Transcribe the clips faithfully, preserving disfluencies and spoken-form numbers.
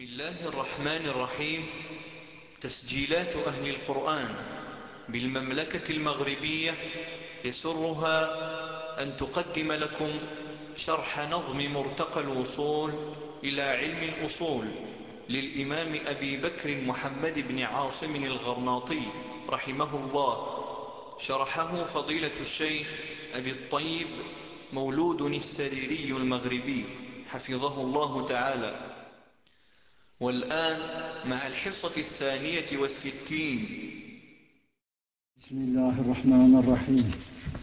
بسم الله الرحمن الرحيم. تسجيلات أهل القرآن بالمملكة المغربية يسرها أن تقدم لكم شرح نظم مرتقى الوصول إلى علم الأصول للإمام أبي بكر محمد بن عاصم الغرناطي رحمه الله. شرحه فضيلة الشيخ أبي الطيب مولود السريري المغربي حفظه الله تعالى. والآن مع الحصة الثانية والستين. بسم الله الرحمن الرحيم.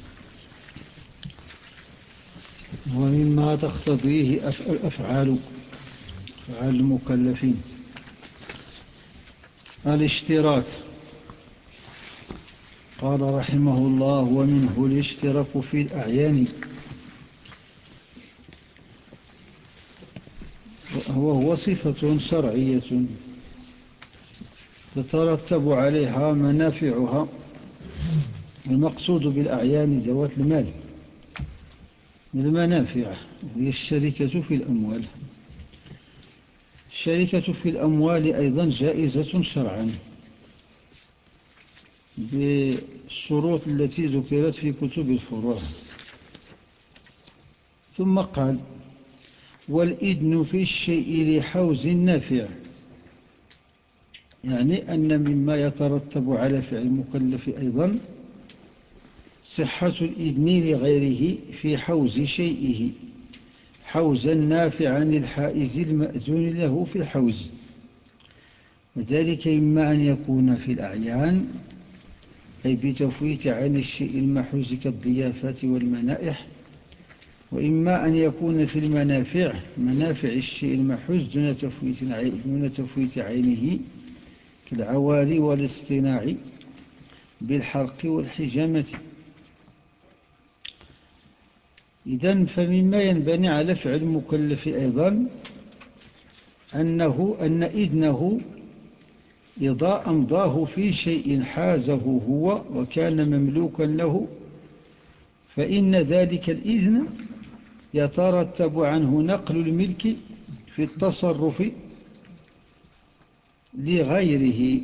ومما تقتضيه الأفعال أفعال المكلفين الاشتراك. قال رحمه الله: ومنه الاشتراك في الأعيان، وهو صفة شرعية تترتب عليها منافعها. المقصود بالأعيان ذوات المال من المنافع، وهي الشركة في الأموال. الشركة في الأموال أيضا جائزة شرعا بالشروط التي ذكرت في كتب الفروع. ثم قال: والإذن في الشيء لحوز نافع، يعني أن مما يترتب على فعل المكلف أيضا صحة الإذن لغيره في حوز شيئه حوزا نافعا للحائز المأذون له في الحوز. وذلك إما أن يكون في الأعيان، أي بتفويت عن الشيء المحوز كالضيافات والمنائح، وإما أن يكون في المنافع، منافع الشيء المحوز دون تفويت دون تفويت عينه كالعوالي والاصطناع بالحرق والحجامة. إذن فمما ينبني على فعل المكلف أيضا أنه أن إذنه إذا أمضاه في شيء حازه هو وكان مملوكا له، فإن ذلك الإذن يترتب عنه نقل الملك في التصرف لغيره.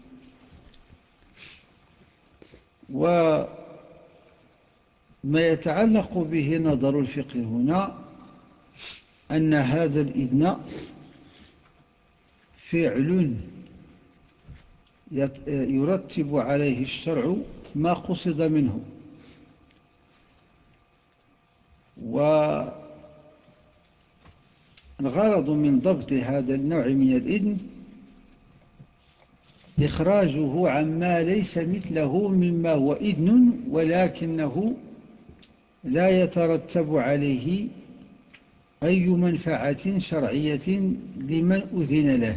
وما يتعلق به نظر الفقه هنا أن هذا الإذن فعل يرتب عليه الشرع ما قصد منه. والغرض من ضبط هذا النوع من الإذن إخراجه عما ليس مثله مما هو إذن ولكنه لا يترتب عليه أي منفعة شرعية لمن أذن له.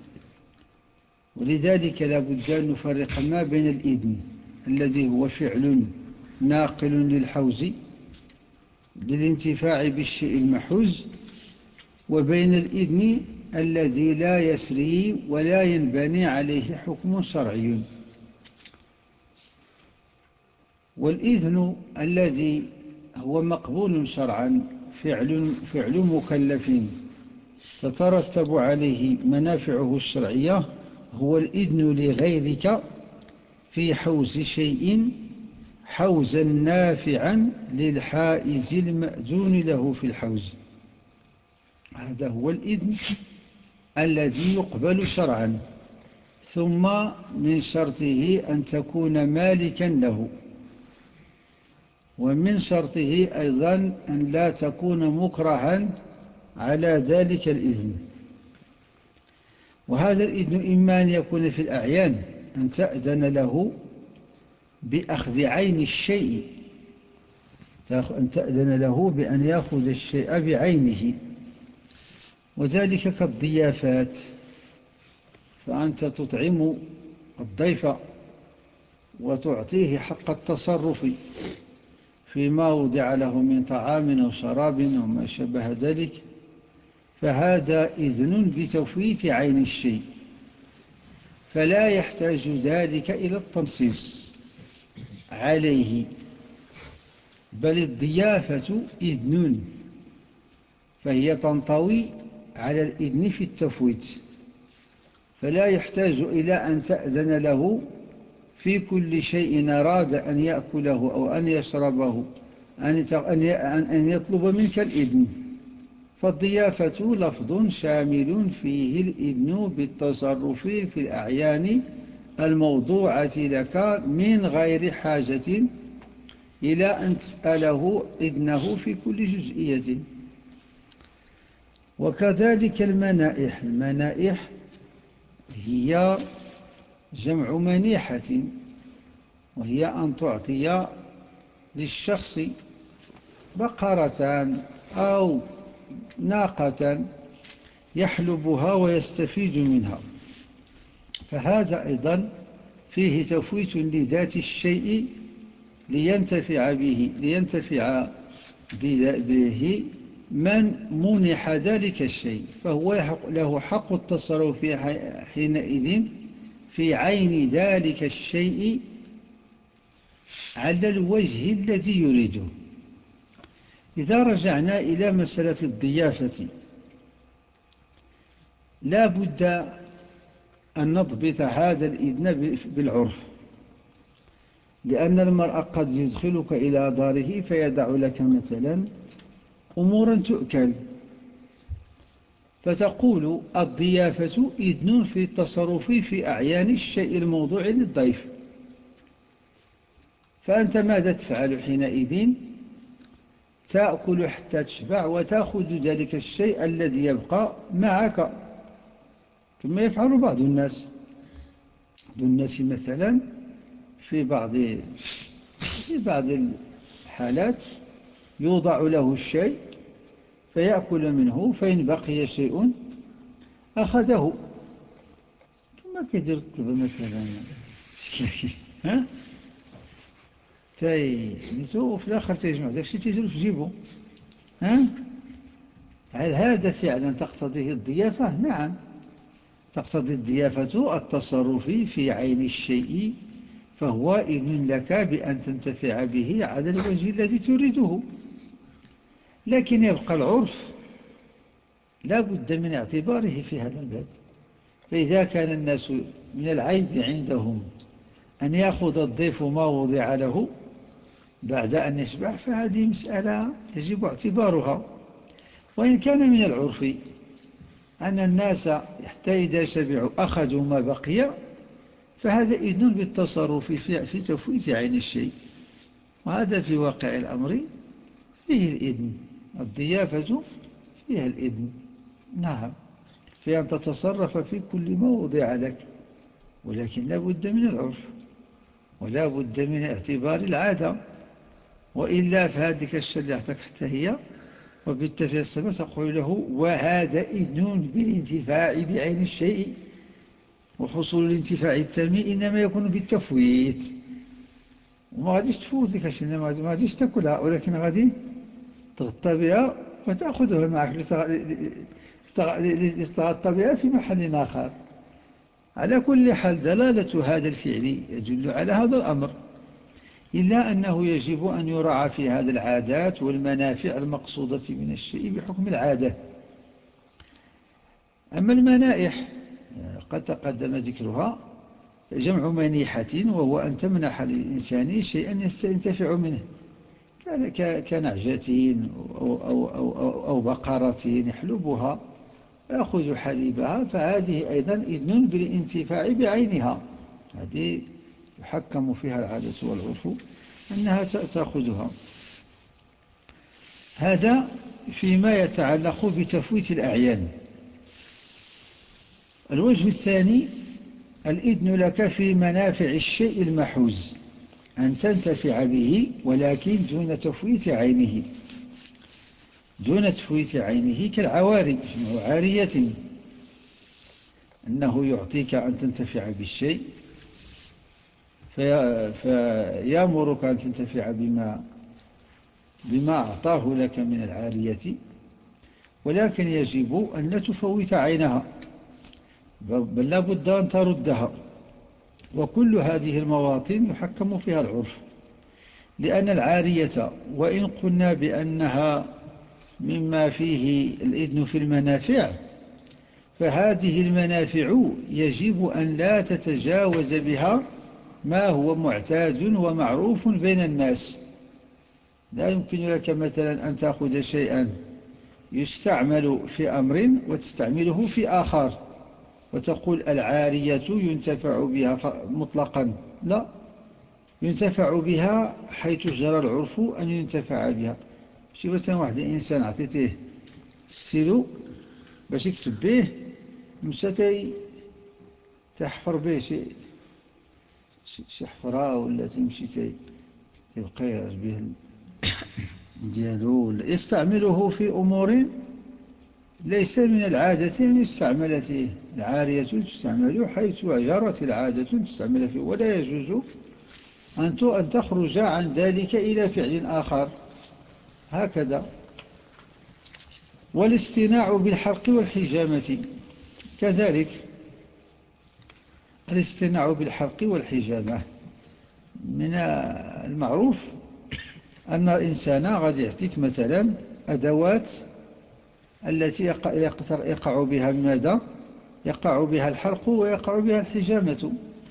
ولذلك لا بد أن نفرق ما بين الإذن الذي هو فعل ناقل للحوز للانتفاع بالشيء المحوز، وبين الإذن الذي لا يسري ولا ينبني عليه حكم شرعي. والإذن الذي هو مقبول شرعا فعل, فعل مكلفين تترتب عليه منافعه الشرعية هو الإذن لغيرك في حوز شيء حوزا نافعا للحائز المأذون له في الحوز. هذا هو الإذن الذي يقبل شرعا. ثم من شرطه أن تكون مالكا له، ومن شرطه أيضا أن لا تكون مكرها على ذلك الإذن. وهذا الإذن إما أن يكون في الأعيان، أن تأذن له بأخذ عين الشيء، أن تأذن له بأن يأخذ الشيء بعينه، وذلك كالضيافات، فأنت تطعم الضيف وتعطيه حق التصرف فيما وضع له من طعام أو شراب وما شابه ذلك، فهذا إذن بتفويت عين الشيء، فلا يحتاج ذلك إلى التنصيص عليه، بل الضيافة إذن، فهي تنطوي على الإذن في التفويت. فلا يحتاج إلى أن تأذن له في كل شيء أراد أن يأكله أو أن يشربه، أن يطلب منك الإذن. فالضيافة لفظ شامل فيه الإذن بالتصرف في الأعيان الموضوعة لك من غير حاجة إلى أن تسأله إذنه في كل جزئية. وكذلك المنائح. المنائح هي جمع منيحة، وهي أن تعطي للشخص بقرة أو ناقة يحلبها ويستفيد منها، فهذا أيضا فيه تفويت لذات الشيء لينتفع به لينتفع به من منح ذلك الشيء، فهو له حق التصرف حينئذ في عين ذلك الشيء على الوجه الذي يريده. إذا رجعنا إلى مسألة الضيافة، لا بد أن نضبط هذا الإذن بالعرف، لأن المرء قد يدخلك إلى داره فيدع لك مثلا أمورا تؤكل، فتقول الضيافة إذن في التصرف في أعيان الشيء الموضوع للضيف. فأنت ماذا تفعل حينئذ؟ تأكل حتى تشبع وتأخذ ذلك الشيء الذي يبقى معك، كما يفعل بعض الناس. بعض الناس مثلا في بعض في بعض الحالات يوضع له الشيء فيأكل منه، فإن بقي شيء أخذه، كما كيدير الطلبة مثلا. ها تاي وفي الآخر تيجمع ذاك الشيء تيجر في جيبه. ها هل هذا فعلا تقتضيه الضيافة؟ نعم، تقتضي الضيافة التصرف في عين الشيء، فهو إذن لك بأن تنتفع به على الوجه الذي تريده. لكن يبقى العرف لا بد من اعتباره في هذا الباب. فإذا كان الناس من العيب عندهم أن يأخذ الضيف ما وضع له بعد أن يشبع، فهذه مسألة يجب اعتبارها. وإن كان من العرف أن الناس حتى إذا شبعوا أخذوا ما بقي، فهذا إذن بالتصرف في تفويت عين الشيء، وهذا في واقع الأمر فيه الإذن. الضيافة فيها الإذن، نعم، في أن تتصرف في كل ما وضع لك، ولكن لا بد من العرف ولا بد من اعتبار العادة، وإلا فهذه الشريعة حتى هي وبالتفعيل السبب تقول له وهذا إذن بالانتفاع بعين الشيء، وحصول الانتفاع التام إنما يكون بالتفويت. وما غاديش تفوت لك الشيء، ما غاديش تاكلها، ولكن غادي تغطى بها وتأخذها معك لتغطى بها في محل آخر. على كل حال دلالة هذا الفعل يدل على هذا الأمر، إلا أنه يجب أن يراعى في هذا العادات والمنافع المقصودة من الشيء بحكم العادة. أما المنائح قد تقدم ذكرها، جمع منيحة، وهو أن تمنح للإنسان شيئا يستنتفع منه، كنعجة أو, أو, أو, أو بقرة يحلبها ويأخذ حليبها، فهذه أيضا إذن بالانتفاع بعينها، هذه يحكم فيها العادة والعرف أنها تأخذها. هذا فيما يتعلق بتفويت الأعيان. الوجه الثاني الإذن لك في منافع الشيء المحوز، أن تنتفع به ولكن دون تفويت عينه. دون تفويت عينه كالعواري، جمع عارية، أنه يعطيك أن تنتفع بالشيء في فيأمرك أن تنتفع بما بما أعطاه لك من العارية، ولكن يجب أن لا تفوت عينها، بل لا بد أن تردها. وكل هذه المواطن يحكم فيها العرف، لأن العارية وإن قلنا بأنها مما فيه الإذن في المنافع، فهذه المنافع يجب أن لا تتجاوز بها ما هو معتاد ومعروف بين الناس. لا يمكن لك مثلا أن تأخذ شيئا يستعمل في أمر وتستعمله في آخر وتقول العارية ينتفع بها مطلقا. لا، ينتفع بها حيث جرى العرف أن ينتفع بها. شي مثلا واحد الإنسان عطيته ستيلو باش يكتب به، مشى تحفر به شي شي حفرة، ولا تمشي تيبقى يغير به ديالو، ولا يستعمله في أمور ليس من العادة أن يستعمل فيه. العارية تستعمل حيث جرت العادة تستعمل فيه، ولا يجوز أن تخرج عن ذلك إلى فعل آخر. هكذا. والاصطناع بالحرق والحجامة كذلك. الاصطناع بالحرق والحجامة من المعروف أن الإنسان غادي يعطيك مثلا أدوات التي يقع بها ماذا؟ يقع بها الحرق ويقع بها الحجامة،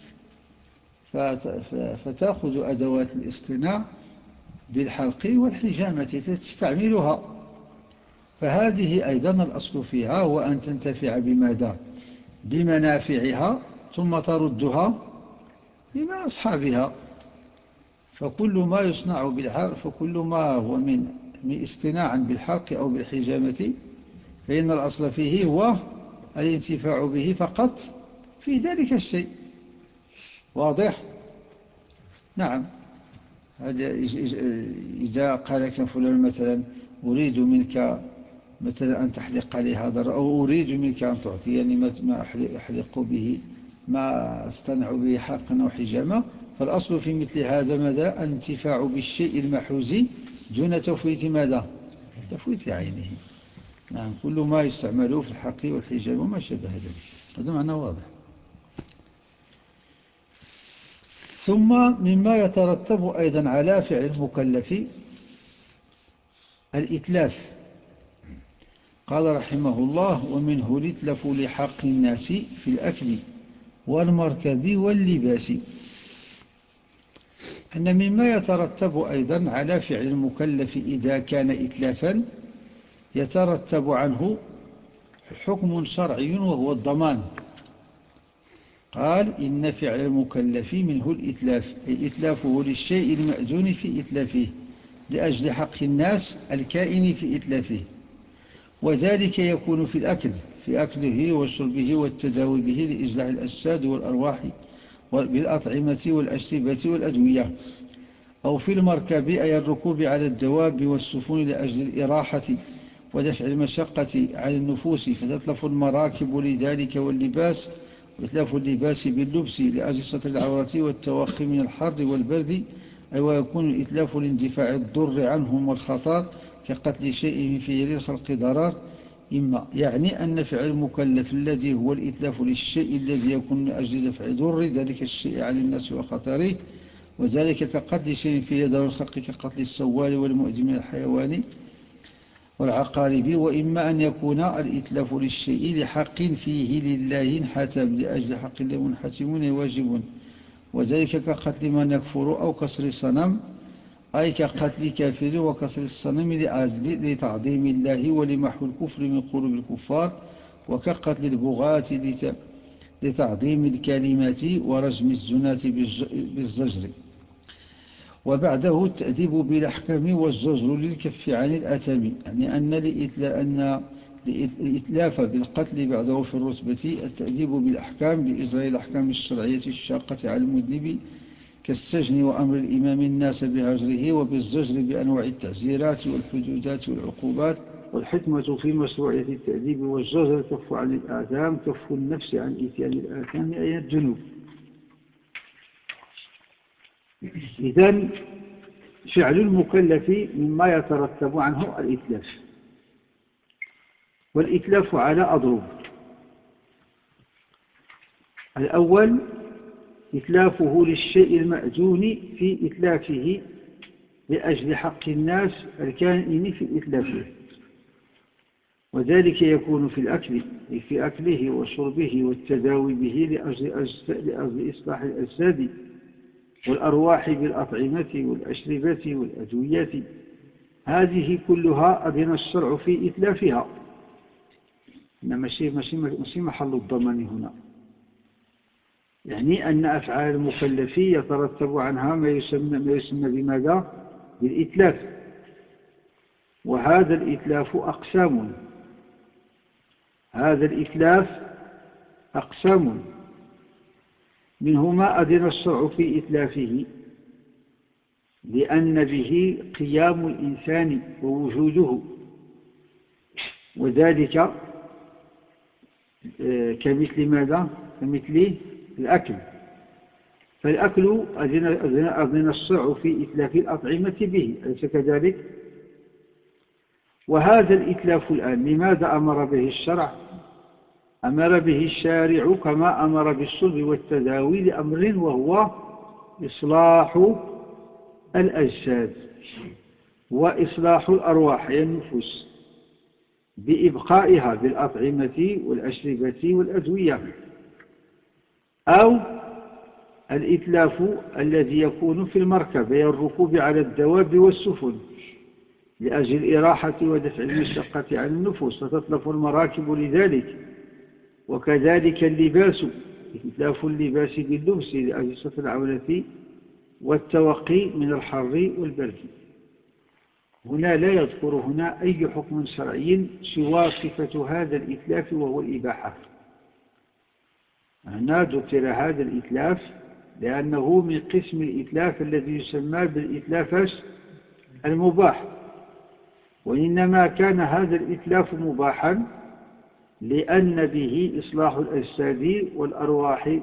فتأخذ أدوات الاصطناع بالحرق والحجامة فتستعملها. فهذه أيضا الأصل فيها هو أن تنتفع بماذا؟ بمنافعها ثم تردها إلى أصحابها. فكل ما يصنع بالحرق، فكل ما هو من من اصطناعا بالحرق أو بالحجامة، فإن الأصل فيه هو الانتفاع به فقط في ذلك الشيء. واضح؟ نعم. هذا إذا قال لك فلان مثلا أريد منك مثلا أن تحلق لي هذا، أو أريد منك أن تعطيني ما أحلق به، ما أصطنع به حرقا أو حجامة، فالأصل في مثل هذا ماذا؟ الانتفاع بالشيء المحوز دون تفويت ماذا؟ تفويت عينه. نعم، كل ما يستعمل في الحرق والحجامة وما شابه ذلك. هذا معنى واضح. ثم مما يترتب أيضا على فعل المكلف الإتلاف. قال رحمه الله: ومنه الإتلاف لحق الناس في الأكل والمركب واللباس. أن مما يترتب أيضا على فعل المكلف إذا كان إتلافا يترتب عنه حكم شرعي وهو الضمان. قال: إن فعل المكلف منه الإتلاف، أي إتلافه للشيء المأذون في إتلافه لأجل حق الناس الكائن في إتلافه، وذلك يكون في الأكل، في أكله وشربه والتداوي به لإصلاح الأجساد والأرواح بالأطعمة والأشربة والأدوية، أو في المركب أي الركوب على الدواب والسفن لأجل الإراحة ودفع المشقة عن النفوس، فتتلف المراكب لذلك، واللباس وإتلاف اللباس باللبس لأجل ستر العورة والتوقي من الحر والبرد، أي ويكون الإتلاف لاندفاع الضر عنهم والخطر كقتل شيء فيه للخلق ضرر. إما يعني أن فعل المكلف الذي هو الإتلاف للشيء الذي يكون من أجل دفع ضر ذلك الشيء عن الناس وخطره، وذلك كقتل شيء فيه ضرر الخلق كقتل السوال والمؤذي من الحيوان والعقارب. وإما أن يكون الإتلاف للشيء لحق فيه لله انحتم لأجل حق الله منحتمون واجب، وذلك كقتل من يكفر أو كسر صنم، أي كقتل كافر وكسر الصنم لأجل لتعظيم الله ولمحو الكفر من قلوب الكفار، وكقتل البغاة لتعظيم الكلمات ورجم الزناة بالزجر. وبعده التأديب بالأحكام والزجر للكف عن الأثم، يعني أن الإتلاف بالقتل بعده في الرتبة التأديب بالأحكام بإجراء الأحكام الشرعية الشاقة على المذنب كالسجن وأمر الإمام الناس بهجره، وبالزجر بأنواع التعزيرات والحدودات والعقوبات. والحكمة في مشروعية التأديب والزجر كف عن الآثام، كف النفس عن إتيان الآثام أي الذنوب. إذن فعل المكلف مما يترتب عنه الإتلاف، والإتلاف على أضرب. الأول إتلافه للشيء المأذون في إتلافه لأجل حق الناس الكائن في إتلافه، وذلك يكون في الأكل في أكله وشربه والتداوي به لأجل, لأجل إصلاح الأجساد والأرواح بالأطعمة والأشربة والأدوية. هذه كلها أذن الشرع في إتلافها، ماشي ماشي محل الضمان هنا، يعني أن أفعال المكلف يترتب عنها ما يسمى, ما يسمى بماذا؟ بالإتلاف. وهذا الإتلاف أقسام هذا الإتلاف أقسام منه ما أذن الشرع في إتلافه لأن به قيام الإنسان ووجوده، وذلك كمثل ماذا؟ كمثل الأكل. فالأكل أذن, أذن, أذن الشرع في إتلاف الأطعمة به، أليس كذلك؟ وهذا الإتلاف الآن لماذا أمر به الشرع؟ أمر به الشارع كما أمر بالشرب والتداوي لأمر وهو إصلاح الأجساد وإصلاح الأرواح أي النفوس بإبقائها بالأطعمة والأشربة والأدوية، أو الإتلاف الذي يكون في المركب هي الركوب على الدواب والسفن لأجل الإراحة ودفع المشقة عن النفوس فتتلف المراكب لذلك. وكذلك اللباس، إتلاف اللباس باللبس لأجل ستر العورة والتوقي من الحر والبرد. هنا لا يذكر هنا أي حكم شرعي سوى صفة هذا الإتلاف وهو الإباحة. هنا ذكر هذا الإتلاف لأنه من قسم الإتلاف الذي يسمى بالإتلاف المباح، وإنما كان هذا الإتلاف مباحا لأن به إصلاح الأجساد والأرواح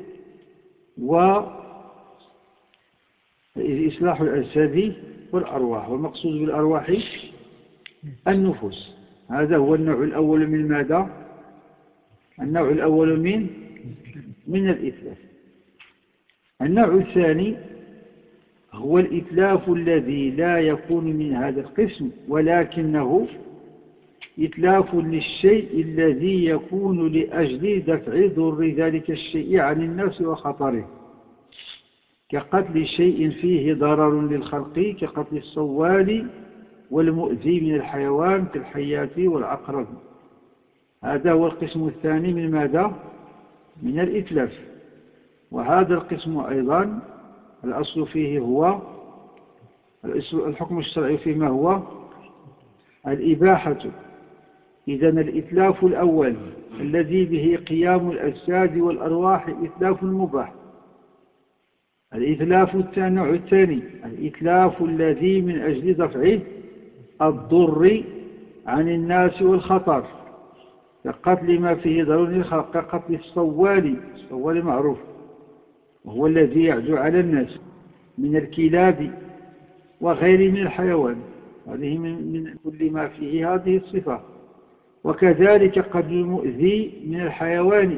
وإصلاح الأجساد والأرواح، والمقصود بالأرواح النفوس. هذا هو النوع الأول من ماذا؟ النوع الأول من من الإتلاف. النوع الثاني هو الإتلاف الذي لا يكون من هذا القسم ولكنه إتلاف للشيء الذي يكون لأجل دفع ضر ذلك الشيء عن الناس وخطره، كقتل شيء فيه ضرر للخلق كقتل الصوال والمؤذي من الحيوان كالحيات والعقرب. هذا هو القسم الثاني من ماذا؟ من الإتلاف. وهذا القسم أيضا الأصل فيه هو الحكم الشرعي فيما هو الإباحة. إذن الإتلاف الأول الذي به قيام الأجساد والأرواح إتلاف مباح. الإتلاف النوع الثاني الإتلاف الذي من أجل دفع الضر عن الناس والخطر كقتل ما فيه ضرر للخلق كقتل الصوال. الصوال معروف وهو الذي يعدو على الناس من الكلاب وغير من الحيوان، هذه من كل ما فيه هذه الصفة. وكذلك قتل المؤذي من الحيوان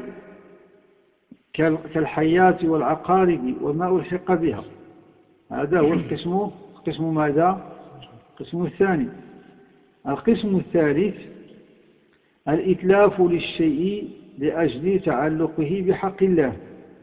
كالحيات والعقارب وما ألحق بها. هذا هو القسم قسم ماذا؟ القسم الثاني. القسم الثالث الإتلاف للشيء لأجل تعلقه بحق الله.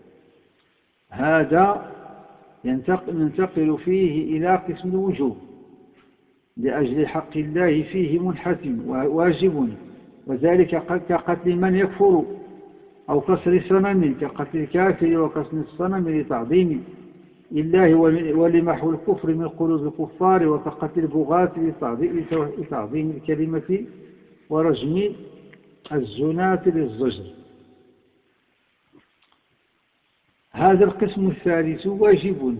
هذا ننتقل فيه إلى قسم الوجوب لأجل حق الله فيه منحتم وواجب، وذلك كقتل من يكفر أو كسر صنم كقتل الكافر وكسر الصنم لتعظيم الله ولمحو الكفر من قلوب الكفار، وكقتل البغاة لتعظيم الكلمة ورجم الزناة للزجر. هذا القسم الثالث واجب،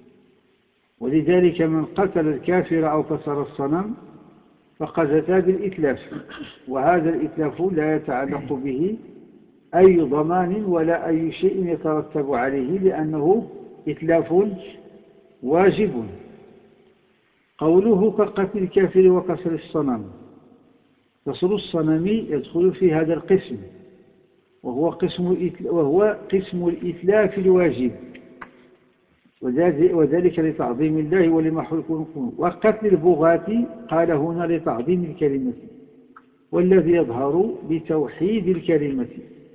ولذلك من قتل الكافر أو كسر الصنم فقد أتى بالإتلاف، وهذا الإتلاف لا يتعلق به أي ضمان ولا أي شيء يترتب عليه لأنه إتلاف واجب. قوله كقتل الكافر وكسر الصنم، كسر الصنم يدخل في هذا القسم وهو قسم وهو قسم الإتلاف الواجب، وذلك لتعظيم الله ولمحو الكفر. وقتل البغاة قال هنا لتعظيم الكلمة، والذي يظهر بتوحيد الكلمة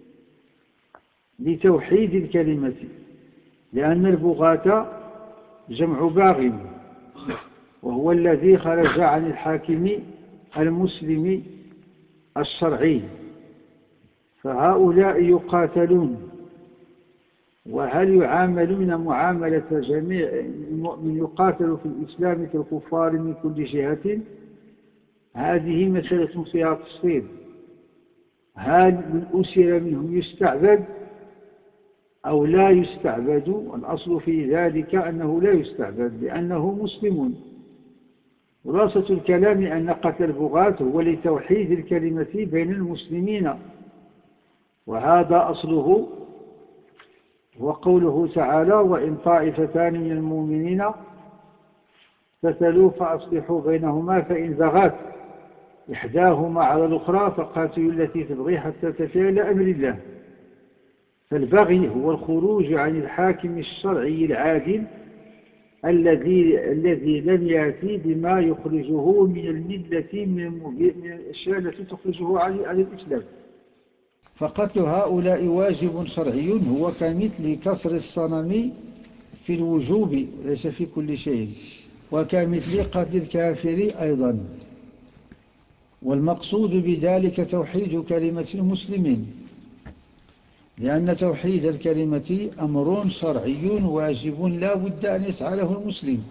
بتوحيد الكلمة لأن البغاة جمع باغ، وهو الذي خرج عن الحاكم المسلم الشرعي، فهؤلاء يقاتلون. وهل يعاملون معاملة جميع من يقاتل في الإسلام كالكفار من كل جهة؟ هذه مسألة فيها تفصيل. هل من أسر منهم يستعبد أو لا يستعبد؟ الأصل في ذلك أنه لا يستعبد لأنه مسلم. خلاصة الكلام أن قتل البغاة هو لتوحيد الكلمة بين المسلمين، وهذا أصله وقوله تعالى: وإن طائفتان من المؤمنين اقتتلوا فأصلحوا بينهما فإن بغت إحداهما على الأخرى فقاتلوا التي تبغي حتى تفيء إلى أمر الله. فالبغي هو الخروج عن الحاكم الشرعي العادل الذي الذي لم يأتي بما يخرجه من الملة من الأشياء التي تخرجه عن الإسلام. فقتل هؤلاء واجب شرعي هو كمثل كسر الصنم في الوجوب ليس في كل شيء، وكمثل قتل الكافر أيضا. والمقصود بذلك توحيد كلمة المسلمين، لأن توحيد الكلمة أمر شرعي واجب لا بد أن يسعى له المسلم،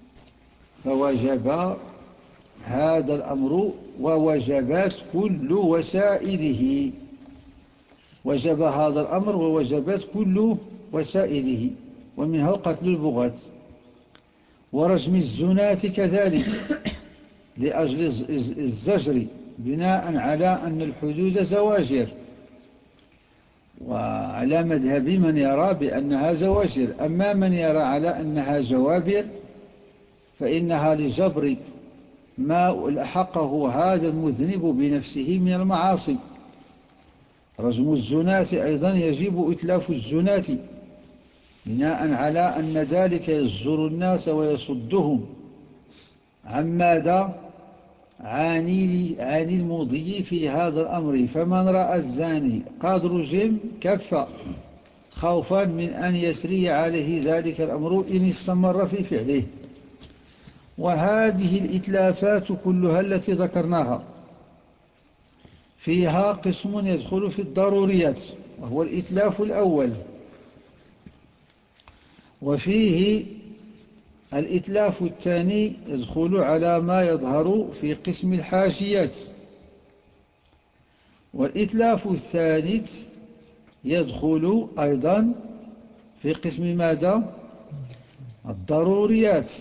فوجب هذا الأمر ووجبات كل وسائله. وجب هذا الأمر ووجبات كل وسائله، ومنها قتل البغاة. ورجم الزناة كذلك لأجل الزجر بناء على أن الحدود زواجر، وعلى مذهب من يرى بأنها زواجر. أما من يرى على أنها جوابر فإنها لجبر ما ألحقه هذا المذنب بنفسه من المعاصي. رجم الزناة أيضا يجب إتلاف الزناة بناء على أن ذلك يزجر الناس ويصدهم عن ماذا؟ عن المضي في هذا الأمر. فمن رأى الزاني قد رجم كف خوفا من أن يسري عليه ذلك الأمر إن استمر في فعله. وهذه الإتلافات كلها التي ذكرناها فيها قسم يدخل في الضروريات وهو الإتلاف الأول، وفيه الإتلاف الثاني يدخل على ما يظهر في قسم الحاجيات، والإتلاف الثالث يدخل أيضا في قسم ماذا؟ الضروريات.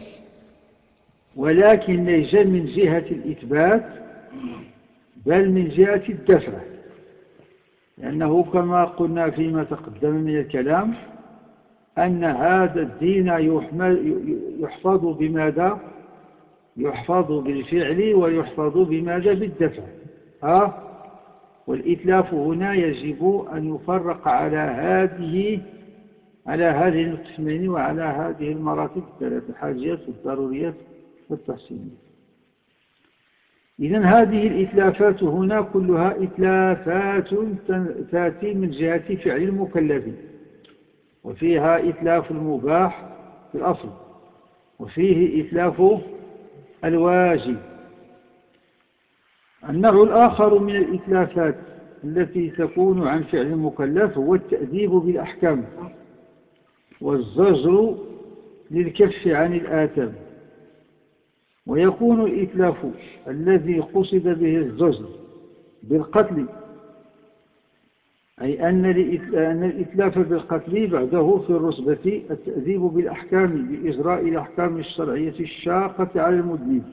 ولكن ليس من جهة الإثبات بل من جهة الدفع، لأنه كما قلنا فيما تقدم من الكلام أن هذا الدين يحفظ بماذا؟ يحفظ بالفعل ويحفظ بماذا؟ بالدفع. ها؟ والإتلاف هنا يجب أن يفرق على هذه على هذه القسمين وعلى هذه المراتب الثلاث: الحاجيات والضروريات والتحسينية. إذن هذه الإتلافات هنا كلها إتلافات تأتي من جهة فعل المكلف، وفيها إتلاف المباح في الأصل، وفيه إتلاف الواجب. النوع الآخر من الإتلافات التي تكون عن فعل المكلف هو التأديب بالأحكام والزجر للكف عن الآثام. ويكون الإتلاف الذي قصد به الزجر بالقتل، أي أن الإتلاف بالقتل بعده في الرتبة التأديب بالأحكام بإجراء الأحكام الشرعية الشاقة على المذنب،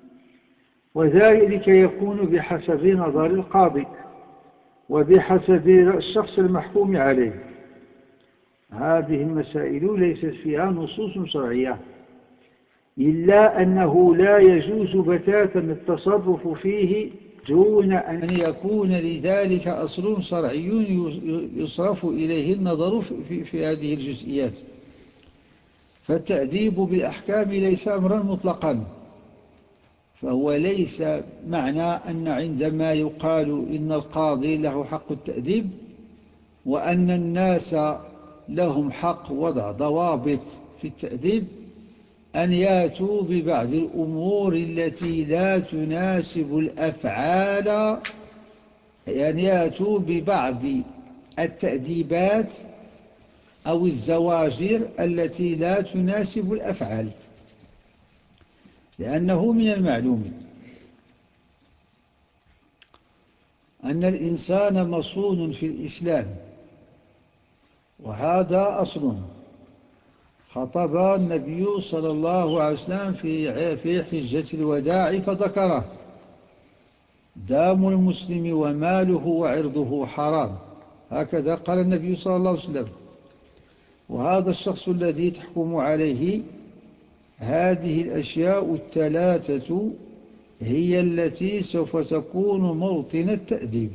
وذلك يكون بحسب نظر القاضي وبحسب الشخص المحكوم عليه. هذه المسائل ليست فيها نصوص شرعية، إلا أنه لا يجوز بتاتا التصرف فيه دون أن يكون لذلك أصل شرعي يصرف إليه النظر في, في هذه الجزئيات. فالتأديب بالأحكام ليس أمرا مطلقا، فهو ليس معنى أن عندما يقال إن القاضي له حق التأديب وأن الناس لهم حق وضع ضوابط في التأديب أن ياتوا ببعض الأمور التي لا تناسب الأفعال، يعني ياتوا ببعض التأديبات أو الزواجر التي لا تناسب الأفعال، لأنه من المعلوم أن الإنسان مصون في الإسلام، وهذا أصل خطب النبي صلى الله عليه وسلم في في حجة الوداع فذكره: دام المسلم وماله وعرضه حرام. هكذا قال النبي صلى الله عليه وسلم. وهذا الشخص الذي تحكم عليه هذه الأشياء الثلاثة هي التي سوف تكون موطن التأديب،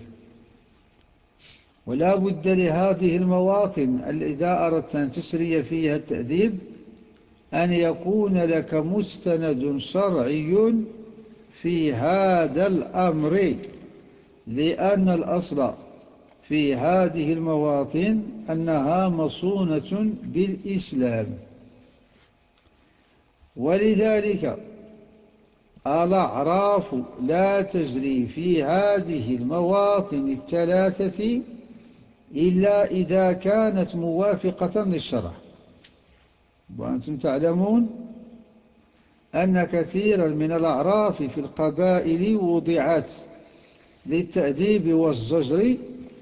ولا بد لهذه المواطن إذا أردت أن تسري فيها التأديب أن يكون لك مستند شرعي في هذا الأمر، لأن الأصل في هذه المواطن أنها مصونة بالإسلام. ولذلك الأعراف لا تجري في هذه المواطن الثلاثة إلا إذا كانت موافقة للشرع. وأنتم تعلمون أن كثيرا من الأعراف في القبائل وضعت للتأديب والزجر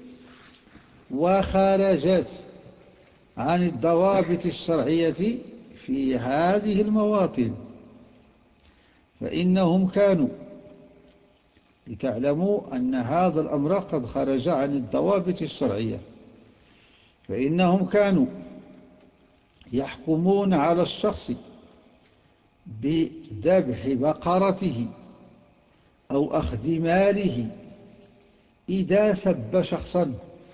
وخرجت عن الضوابط الشرعية في هذه المواطن، فإنهم كانوا، لتعلموا أن هذا الأمر قد خرج عن الضوابط الشرعية، فإنهم كانوا يحكمون على الشخص بذبح بقرته أو أخذ ماله إذا سب شخصا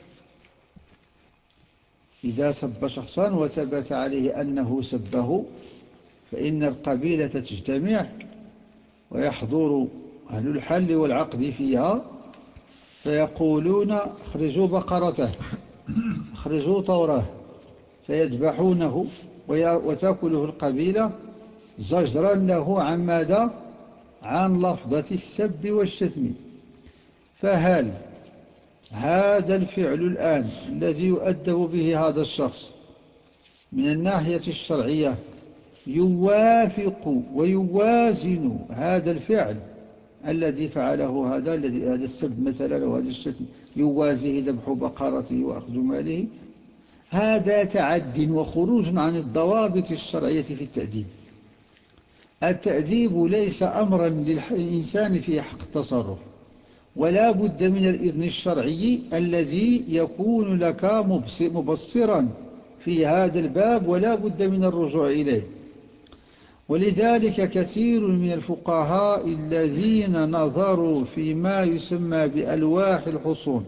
إذا سب شخصا وثبت عليه أنه سبه، فإن القبيلة تجتمع ويحضر أهل الحل والعقد فيها فيقولون: اخرجوا بقرته، اخرجوا طوره، فيذبحونه وتأكله القبيلة زجرا له عن ماذا؟ عن لفظة السب والشتم. فهل هذا الفعل الآن الذي يؤدب به هذا الشخص من الناحية الشرعية يوافق ويوازن هذا الفعل الذي فعله هذا الذي هذا السب مثلا وهذا الشتم، يوازيه ذبح بقرته وأخذ ماله؟ هذا تعد وخروج عن الضوابط الشرعية في التأديب. التأديب ليس أمرا للإنسان في حق التصرف، ولا بد من الإذن الشرعي الذي يكون لك مبصرا في هذا الباب، ولا بد من الرجوع إليه. ولذلك كثير من الفقهاء الذين نظروا فيما يسمى بألواح الحصون.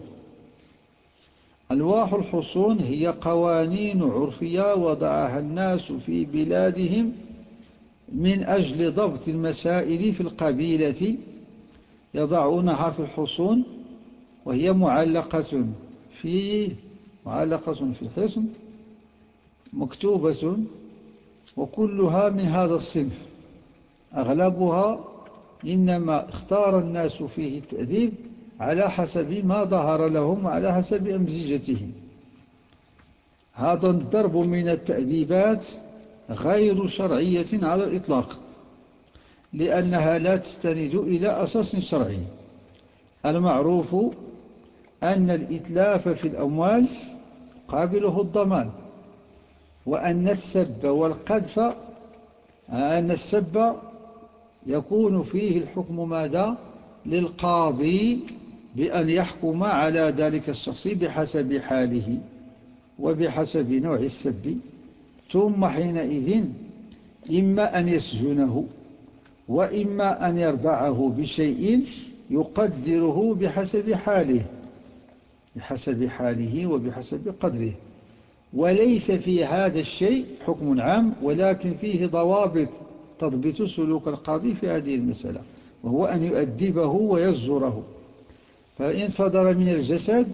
ألواح الحصون هي قوانين عرفية وضعها الناس في بلادهم من أجل ضبط المسائل في القبيلة، يضعونها في الحصون، وهي معلقة في معلقة في الحصن مكتوبة، وكلها من هذا الصنف. أغلبها إنما اختار الناس فيه التأديب على حسب ما ظهر لهم وعلى حسب أمزجتهم. هذا الضرب من التأديبات غير شرعية على الإطلاق، لأنها لا تستند إلى أساس شرعي. المعروف أن الإتلاف في الأموال قابله الضمان، وأن السب والقذف أن السب يكون فيه الحكم ماذا؟ للقاضي بأن يحكم على ذلك الشخص بحسب حاله وبحسب نوع السب، ثم حينئذ إما أن يسجنه وإما أن يرضعه بشيء يقدره بحسب حاله بحسب حاله وبحسب قدره. وليس في هذا الشيء حكم عام، ولكن فيه ضوابط تضبط سلوك القاضي في هذه المسألة. وهو أن يؤدبه ويزجره. فإن صدر من الجسد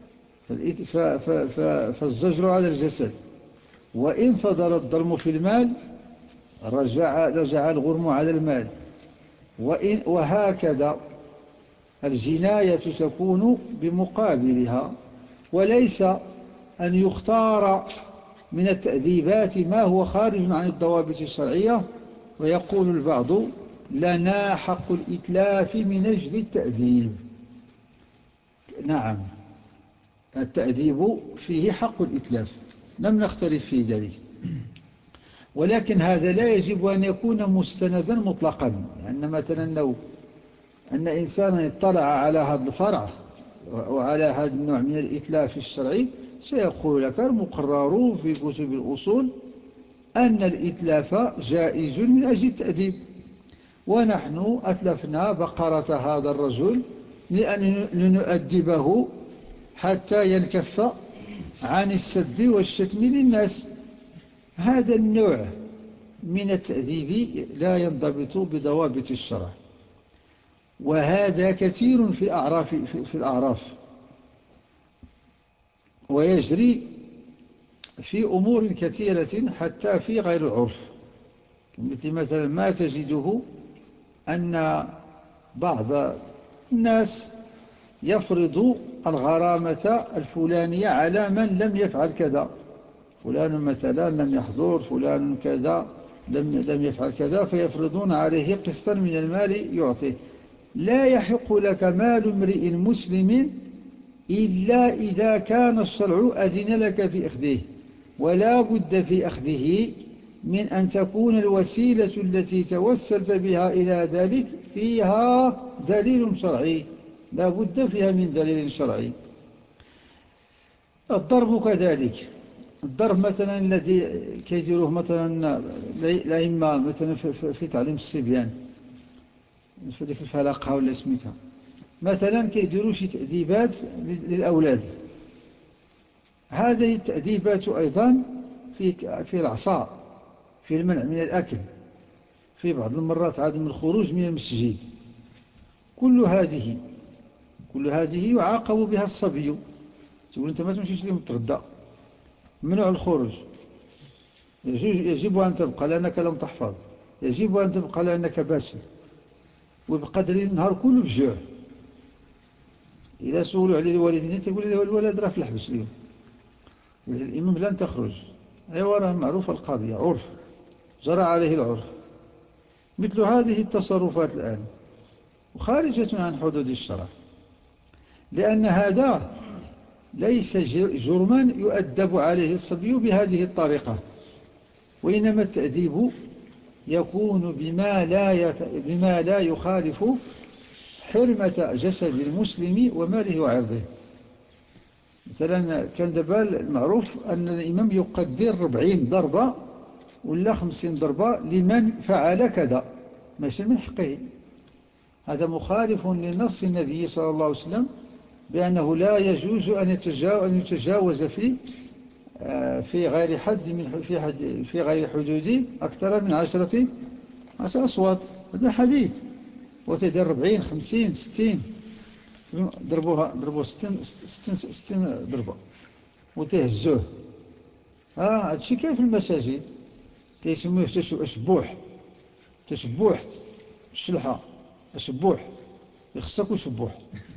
فالزجر على الجسد، وإن صدر الظلم في المال رجع, رجع الغرم على المال، وإن وهكذا الجناية تكون بمقابلها. وليس أن يختار من التأديبات ما هو خارج عن الضوابط الشرعية، ويقول البعض لنا حق الإتلاف من أجل التأديب. نعم، التأديب فيه حق الإتلاف، لم نختلف في ذلك، ولكن هذا لا يجب أن يكون مستندا مطلقا. لأن مثلا لو أن إنسانا اطلع على هذا الفرع وعلى هذا النوع من الإتلاف الشرعي سيقول لك المقرر في كتب الأصول أن الإتلاف جائز من أجل التأديب، ونحن أتلفنا بقرة هذا الرجل لأن لنؤدبه حتى ينكف عن السب والشتم للناس. هذا النوع من التأديب لا ينضبط بضوابط الشرع، وهذا كثير في الأعراف, في الأعراف ويجري في أمور كثيرة حتى في غير العرف. مثل مثلا ما تجده أن بعض الناس يفرض الغرامة الفلانية على من لم يفعل كذا، فلان مثلا لم يحضر، فلان كذا لم, لم يفعل كذا، فيفرضون عليه قسطا من المال يعطيه. لا يحق لك مال امرئ مسلم إلا إذا كان الشرع أذن لك في أخذه، ولا بد في أخذه من أن تكون الوسيلة التي توسلت بها إلى ذلك فيها دليل شرعي، لا بد فيها من دليل شرعي. الضرب كذلك، الضرب مثلا الذي كيديروه مثلا الأئمة مثلا في تعليم الصبيان في ذيك الفلقة ولا اسمتها، مثلا كيديروا شي تأديبات للأولاد. هذه التأديبات أيضا في في العصا، في المنع من الأكل، في بعض المرات عدم الخروج من المسجد. كل هذه كل هذه يعاقب بها الصبي. تقول أنت ما تمشيش لهم تغدى، ممنوع الخروج، يجب أن تبقى لأنك لم تحفظ، يجب أن تبقى لأنك باسل، وبقدر النهار كله بجوع. إذا سولوا عليه الوالدين تقول له الولد راه في الحبس اليوم، الإمام لن تخرج. أيوة راه معروف القضية، عرف جرى عليه العرف. مثل هذه التصرفات الآن وخارجة عن حدود الشرع، لأن هذا ليس جرما يؤدب عليه الصبي بهذه الطريقة، وإنما التأديب يكون بما لا, يت... بما لا يخالف حرمة جسد المسلم وماله وعرضه. مثلا كان دابا المعروف أن الإمام يقدر أربعين ضربة ولا خمسين ضربة لمن فعل كذا، ماشي من حقه. هذا مخالف لنص النبي صلى الله عليه وسلم بأنه لا يجوز أن يتجاوز في في غير حد من في حد في غير حدود أكثر من عشرة عشر أصوات. هذا حديث. وتدير أربعين خمسين ستين ضربوها ضربوا ستين ستين ستين ضربة وتهزوه. ها هادشي كاين في المساجد كيسموه تشبوح، تشبوح الشلحة، الشبوح يخصك وشبوح.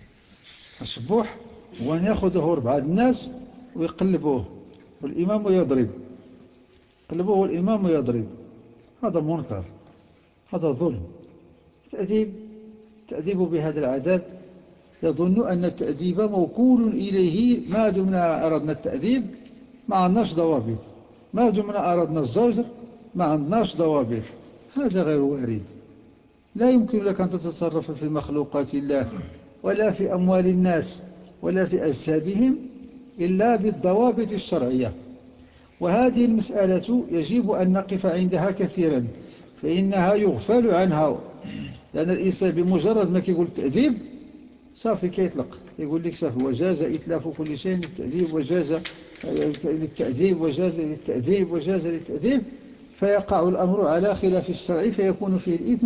الشبوح هو أن يأخذه أربعة الناس ويقلبوه والإمام يضرب، قلبوه والإمام يضرب. هذا منكر، هذا ظلم. تأديب تأديب بهذا العذاب يظن أن التأديب موكول إليه. ما دمنا أردنا التأديب ما عندناش ضوابط، ما دمنا أردنا الزجر ما عندناش ضوابط. هذا غير وارد. لا يمكن لك أن تتصرف في مخلوقات الله ولا في أموال الناس ولا في أجسادهم إلا بالضوابط الشرعية. وهذه المسألة يجب أن نقف عندها كثيرا، فإنها يغفل عنها. لأن الإنسان بمجرد ما كيقول التأديب صافي كيطلق، يقول لك صافي وجاز إتلاف كل شيء للتأديب، وجاز للتأديب وجاز للتأديب وجاز للتأديب، فيقع الأمر على خلاف الشرع، فيكون فيه الإثم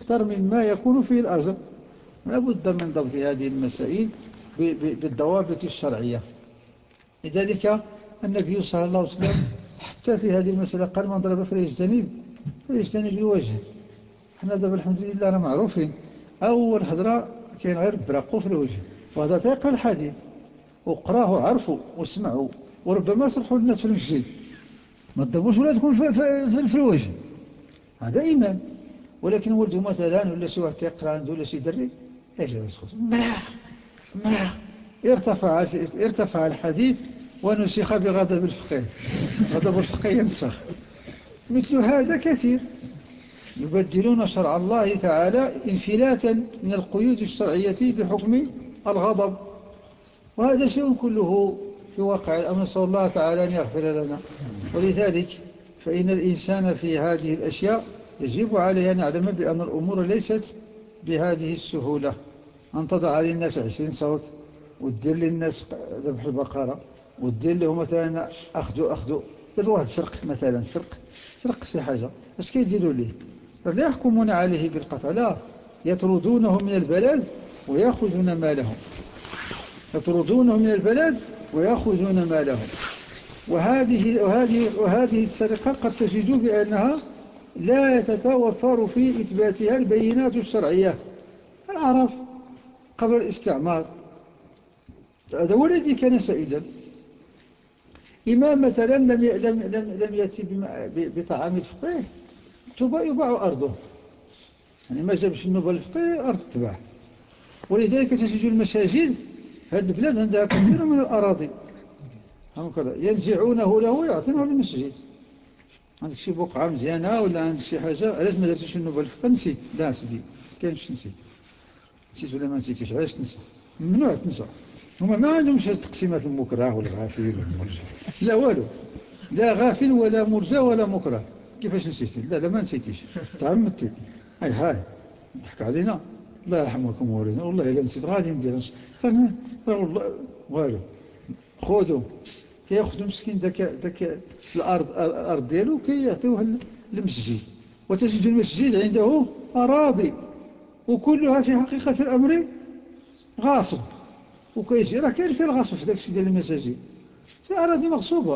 أكثر مما يكون فيه الأجر. لا بد من ضبط هذه المسائل بالضوابط الشرعية. لذلك النبي صلى الله عليه وسلم حتى في هذه المسألة قال من ضرب فليجتنب فليجتنب الوجه. احنا دابا الحمد لله راه معروفين، أول هضرة كاين غير برقوا في الوجه، وهذا تيقرا الحديث وقراه عرفوا وسمعوا، وربما صرحوا الناس في المسجد ما تضربوش ولادكم في, في, في الوجه، هذا إيمان. ولكن ولده مثلا ولا شي واحد تيقرا عنده ولا شي دري اجي يسكت مرح مرح، ارتفع ارتفع الحديث ونسخ بغضب الفقيه، غضب الفقيه ينسخ. مثل هذا كثير، يبدلون شرع الله تعالى انفلاتا من القيود الشرعية بحكم الغضب، وهذا شيء كله في واقع الأمر. نسأل الله تعالى أن يغفر لنا. ولذلك فإن الإنسان في هذه الأشياء يجب عليه أن يعلم بأن الأمور ليست بهذه السهولة. أن تضع للناس عشرين صوت وتدير للناس ذبح البقرة وتدير لهم مثلا أخذوا أخذوا دابا واحد سرق مثلا سرق سرق شي حاجة، اش كيديروا ليه؟ لا يحكمون عليه بالقطع، لا، يطردونه من البلد ويأخذون مالهم، يطردونه من البلد ويأخذون مالهم. وهذه وهذه وهذه السرقة قد تجد بأنها لا يتوفر في إثباتها البينات الشرعية. العرب قبل الاستعمار، هذا هو الذي كان سائدا. إمام مثلا لم لم لم لم يأتي بطعام الفقيه يباع أرضه، يعني ما جابش النوبة الفقيه أرض تباع. ولذلك تجد المساجد هذه البلاد عندها كثير من الأراضي ينزعونه له ويعطونه للمسجد. عندك شي بقعة مزيانة ولا عندك شي حاجة، علاش ما درتيش النوبة الفقيه؟ نسيت، لا سيدي كاينش نسيت نسيت ولا ما نسيتش، علاش تنسى؟ ممنوع تنسى. هما ما عندهمش تقسيمات المكره والغافل والمرجع، لا والو، لا غافل ولا مرجى ولا مكره. كيفاش نسيتي؟ لا لا ما نسيتيش، تعمدتي. هاي هاي ضحك علينا، الله يرحمكم والدينا، والله الا نسيت غادي ندير راه والله والو. خذوا تياخذوا مسكين ذاك ذاك الارض الارض ديالو كيعطيوها للمسجد، وتجد المسجد عنده اراضي وكلها في حقيقه الامر غاصب. وكيجي راه كاين فيه الغصب في داك الشيء ديال المساجد، في اراضي مغصوبه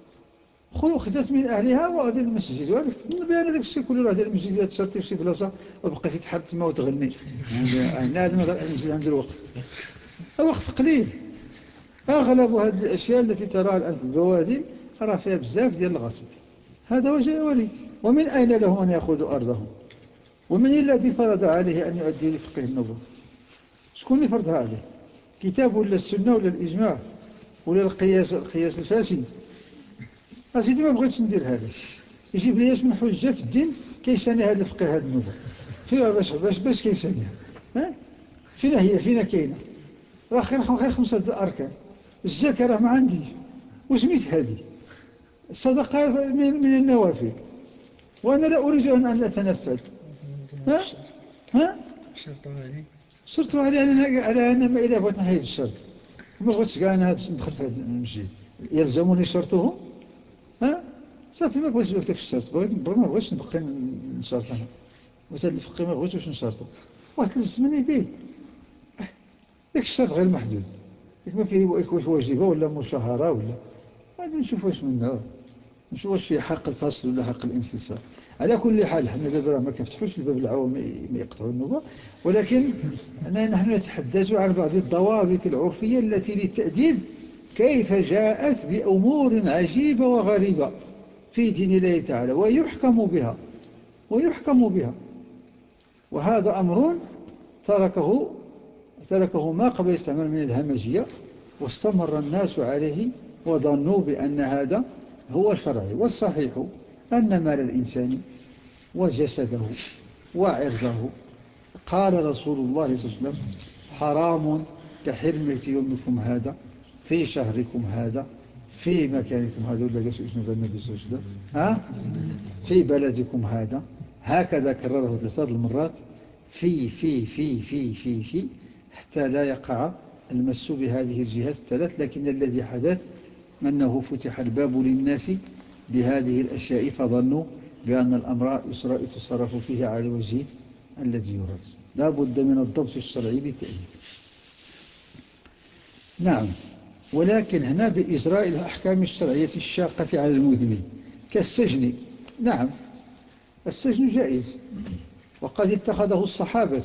خذت من اهلها وغادي للمسجد، وهذاك بان داك الشيء كله راه ديال المسجد. الا تشرتي في شي بلاصه وبقيتي تحط تما وتغني، هنا هذا المسجد عنده الوقت الوقت قليل. اغلب هذه الاشياء التي تراها الان في البوادي راه فيها بزاف ديال الغصب. هذا وجه ولي. ومن اين لهم ان ياخذوا ارضهم؟ ومن الذي فرض عليه ان يؤدي لفقه النبوه؟ شكون اللي فرضها عليه؟ كتاب ولا السنة ولا الإجماع ولا القياس القياس الفاسد؟ أسيدي ما بغيتش ندير هذا، يجيب لي من حجة في الدين كيساني هذا الفقه هذا النوبة فيها باش باش باش كيسانيها؟ ها فينا هي فينا كاينة؟ راه خير غير خمسة الأركان. الزكاة راه ما عندي، وسميت هذه الصدقة من, من النوافل، وأنا لا أريد أن أن أتنفذ. ها ها شرطوا علي أنا على أنا ما إذا بغيت نحيد الشرط ما بغيتش كاع أنا ندخل في هذا المسجد يلزمني شرطه. ها صافي ما بغيتش داك الشرط، بغيت ما بغيتش نبقى نشرط أنا، بغيت هذا الفقه ما بغيتوش نشرطه، واحد تلزمني به داك الشرط غير محدود، ما فيه واش واجبة ولا مشاهرة ولا غادي نشوف واش من نوع، نشوف واش فيه حق الفصل ولا حق الانفصال. على كل حال حنا دابا ما كنفتحوش الباب العوام ما يقطعوا النوبة، ولكن نحن نتحدث عن بعض الضوابط العرفية التي للتأديب كيف جاءت بأمور عجيبة وغريبة في دين الله تعالى ويحكم بها ويحكم بها. وهذا أمر تركه تركه ما قبل الاستعمال من الهمجية، واستمر الناس عليه وظنوا بأن هذا هو شرعي. والصحيح أن مال الإنسان وجسده وعرضه قال رسول الله صلى الله عليه وسلم حرام كحرمة يومكم هذا في شهركم هذا في مكانكم هذا، ولا قاسوا اسمه النبي صلى الله عليه وسلم، ها في بلدكم هذا، هكذا كرره ثلاث المرات في في في في في في حتى لا يقع المس بهذه الجهات الثلاث. لكن الذي حدث أنه فتح الباب للناس بهذه الأشياء فظنوا بأن الأمر يتصرف فيه على وجه الذي يراد، لا بد من الضبط الشرعي للتأديب. نعم، ولكن هنا بإجراء الأحكام الشرعية الشاقة على المذنب كالسجن. نعم، السجن جائز، وقد اتخذه الصحابة،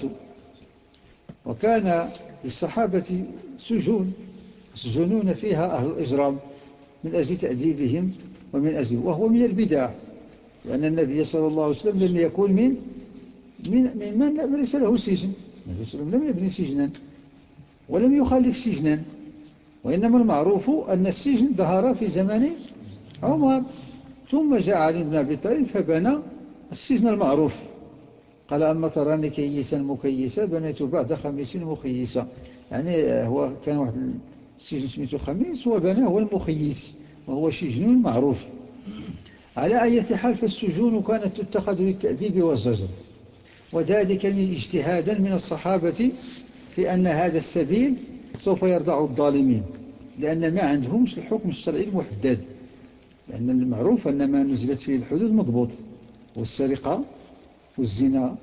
وكان للصحابة سجون يسجنون فيها أهل الإجرام من أجل تأديبهم ومن أجل، وهو من البدع، لأن النبي صلى الله عليه وسلم لم يكن من من من, من ليس له سجن. النبي صلى الله عليه وسلم لم يبني سجنا ولم يخالف سجنا، وإنما المعروف أن السجن ظهر في زمن عمر، ثم جاء علي بن أبي طالب فبنى السجن المعروف، قال أما تراني كيسا مكيسا بنيت بعد خميس مخيسا. يعني هو كان واحد السجن سميته خميس وبناه هو المخيس، وهو سجن معروف. على أي حال فالسجون كانت تتخذ للتأديب والزجر، وذلك اجتهادا من الصحابة في أن هذا السبيل سوف يرضع الظالمين، لأن ما عندهمش الحكم الشرعي المحدد، لأن المعروف أن ما نزلت فيه الحدود مضبوط، والسرقة والزنا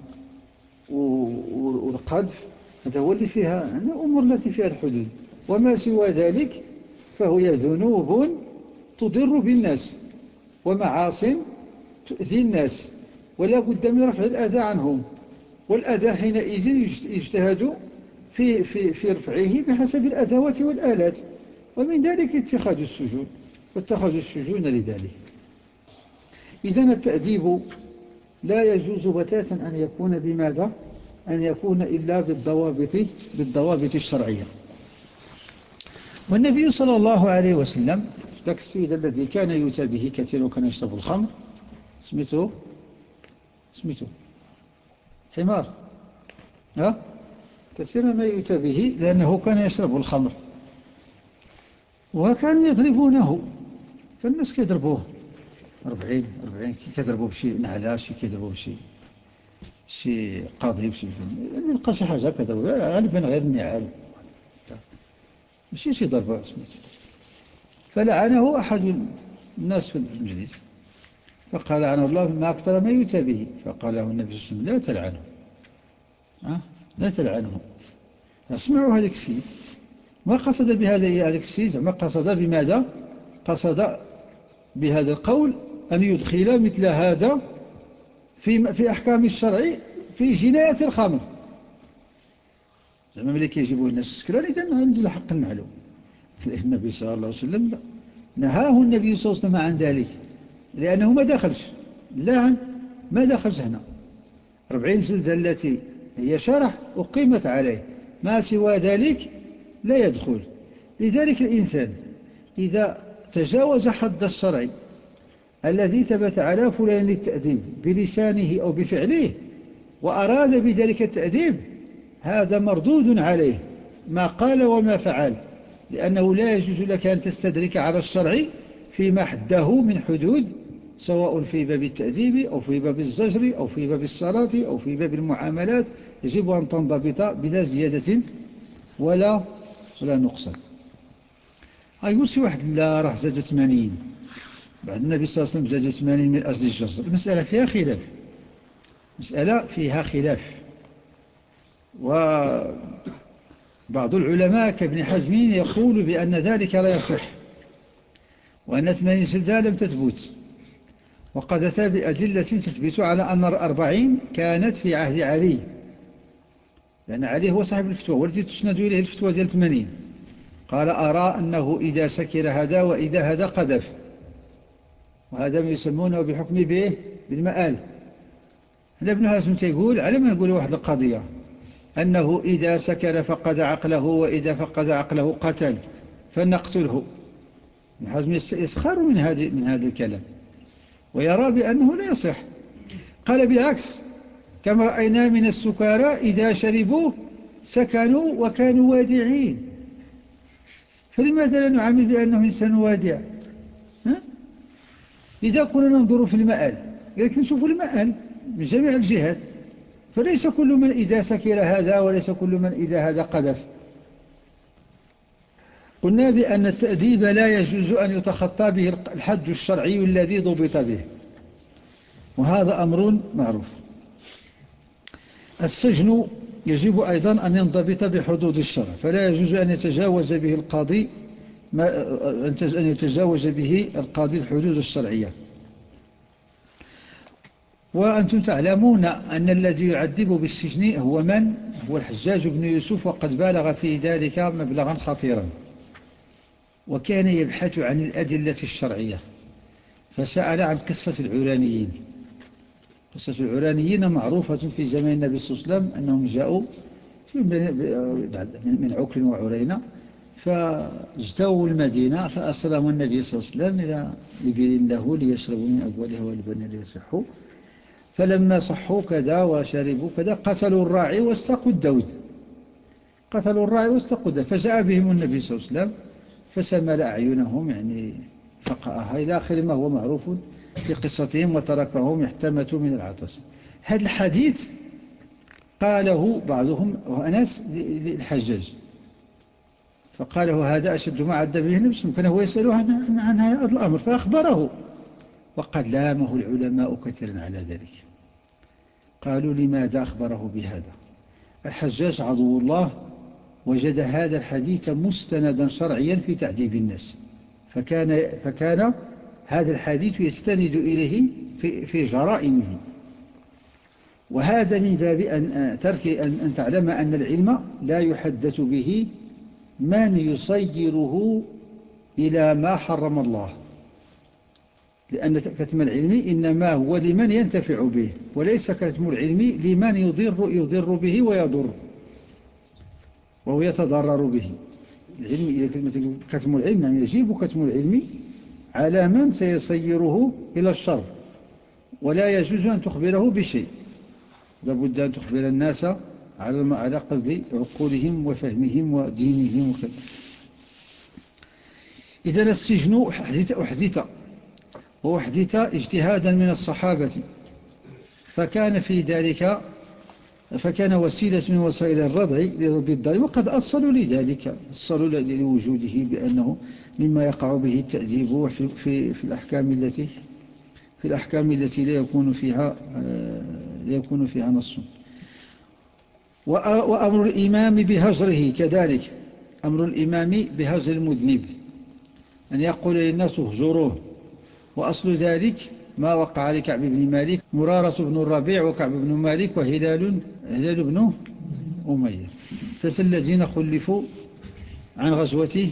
والقذف هذا هو اللي فيها الأمور التي فيها الحدود، وما سوى ذلك فهي ذنوب تضر بالناس ومعاصٍ تؤذي الناس، ولا بد من رفع الأذى عنهم، والأذى حينئذ يجتهد في, في, في رفعه بحسب الأدوات والآلات، ومن ذلك اتخاذ السجون، واتخذوا السجون لذلك. إذن التأديب لا يجوز بتاتا أن يكون بماذا؟ أن يكون إلا بالضوابط بالضوابط الشرعية. والنبي صلى الله عليه وسلم ذاك السيد الذي كان يؤتى به كثير وكان يشرب الخمر سميته سميته حمار، ها كثيرا ما يؤتى به لأنه كان يشرب الخمر، وكانوا يضربونه، كان الناس كيضربوه أربعين أربعين كي كيضربوه بشي نعلة، شي كيضربوه بشي شي قاضي بشي يعني يلقى شي حاجة كيضربوه غالبا غير النعال، ماشي شي ضربة سميتو. فلعنه أحد الناس في المجلس فقال لعنه الله ما أكثر ما يؤتى به، فقال له النبي صلى الله عليه وسلم لا تلعنه، أه؟ لا تلعنه. اسمعوا هذا السيد ما قصد بهذا هذا السيد، ما قصد بماذا؟ قصد بهذا القول أن يدخل مثل هذا في في أحكام الشرع في جناية الخمر، زعما ملي كيجيبوه الناس السكران إذا عنده الحق نعلو. النبي صلى الله عليه وسلم نهاه النبي صلى الله عليه وسلم عن ذلك، لأنه ما دخلش لا ما دخلش هنا أربعين جلدة التي هي شرح أقيمت عليه، ما سوى ذلك لا يدخل. لذلك الإنسان إذا تجاوز حد الشرع الذي ثبت على فلان للتأديب بلسانه أو بفعله وأراد بذلك التأديب، هذا مردود عليه ما قال وما فعل، لأنه لا يجوز لك أن تستدرك على الشرع فيما حده من حدود، سواء في باب التأديب أو في باب الزجر أو في باب الصلاة أو في باب المعاملات، يجب أن تنضبط بلا زيادة ولا ولا نقصان. هاي شي واحد لا راه زادوا ثمانين بعد النبي صلى الله عليه وسلم زادوا ثمانين من أجل الجزر، المسألة فيها خلاف، مسألة فيها خلاف. وبعض العلماء كابن حزم يقول بأن ذلك لا يصح، وأن ثمانين جلدة لم تثبت، وقد أتى بأدلة تثبت على أن الأربعين كانت في عهد علي، لأن علي هو صاحب الفتوى والتي تسند إليه الفتوى ديال ثمانين. قال أرى أنه إذا سكر هذا وإذا هذا قذف، وهذا ما يسمونه بحكم به بالمآل. هنا ابن حزم تيقول على ما نقول واحد القضية أنه إذا سكر فقد عقله وإذا فقد عقله قتل فنقتله. ابن حزم يسخر من هذا من هذا الكلام ويرى بأنه لا يصح. قال بالعكس كما رأينا من السكارى إذا شربوا سكنوا وكانوا وادعين، فلماذا لا نعامل بأنه إنسان وادع؟ ها؟ إذا كنا ننظر في المآل لكن نشوف المآل من جميع الجهات، فليس كل من إذا سكر هذا وليس كل من إذا هذا قذف. قلنا بأن التأديب لا يجوز أن يتخطى به الحد الشرعي الذي ضبط به، وهذا أمر معروف. السجن يجب أيضا أن ينضبط بحدود الشرع، فلا يجوز أن يتجاوز به القاضي ما أن يتجاوز به القاضي الحدود الشرعية. وأنتم تعلمون أن الذي يعذب بالسجن هو من؟ هو الحجاج بن يوسف، وقد بالغ في ذلك مبلغا خطيرا، وكان يبحث عن الأدلة الشرعية، فسأل عن قصة العرانيين. قصة العرانيين معروفة في زمان النبي صلى الله عليه وسلم، أنهم جاءوا من عكر وعرينة، فاجتووا المدينة، فأرسلهم النبي صلى الله عليه وسلم إلى إبل له ليشربوا من أبوالها ولبنها ليصحوا، فلما صحوا كذا وشربوا كذا قتلوا الراعي واستقوا الدود، قتلوا الراعي واستقوا الدود، فجاء بهم النبي صلى الله عليه وسلم فسمل أعينهم، يعني فقأها إلى آخر ما هو معروف في قصتهم، وتركهم يحتمتوا من العطش. هذا الحديث قاله بعضهم وأناس للحجاج، فقاله هذا أشد ما عد به النبي، كان هو يسأله عن, عن, عن هذا الأمر، فأخبره، وقد لامه العلماء كثيرا على ذلك. قالوا لماذا أخبره بهذا؟ الحجاج عدو الله وجد هذا الحديث مستندا شرعيا في تعذيب الناس، فكان, فكان هذا الحديث يستند إليه في, في جرائمه. وهذا من باب أن, ترك أن, أن تعلم أن العلم لا يحدث به من يصيره إلى ما حرم الله، لأن كتم العلم إنما هو لمن ينتفع به، وليس كتم العلم لمن يضر, يضر به ويضر وهو يتضرر به. العلم كتم العلم يعني يجب كتم العلم على من سيصيره إلى الشر، ولا يجوز أن تخبره بشيء، لابد أن تخبر الناس على على قصد عقولهم وفهمهم ودينهم وكذا. إذن السجن أحدث أحدث وأحدث اجتهادا من الصحابة، فكان في ذلك فكان وسيلة من وسائل الردع لرد الظالم، وقد أصلوا لذلك، أصلوا لوجوده بأنه مما يقع به التأديب في, في, في الأحكام التي في الأحكام التي لا يكون فيها لا يكون فيها نص. وأمر الإمام بهجره كذلك، أمر الإمام بهجر المذنب، أن يقول للناس اهجروه. وأصل ذلك ما وقع لكعب بن مالك، مرارة بن الربيع وكعب بن مالك وهلال هلال بن أمية، الذين خلفوا عن غزوة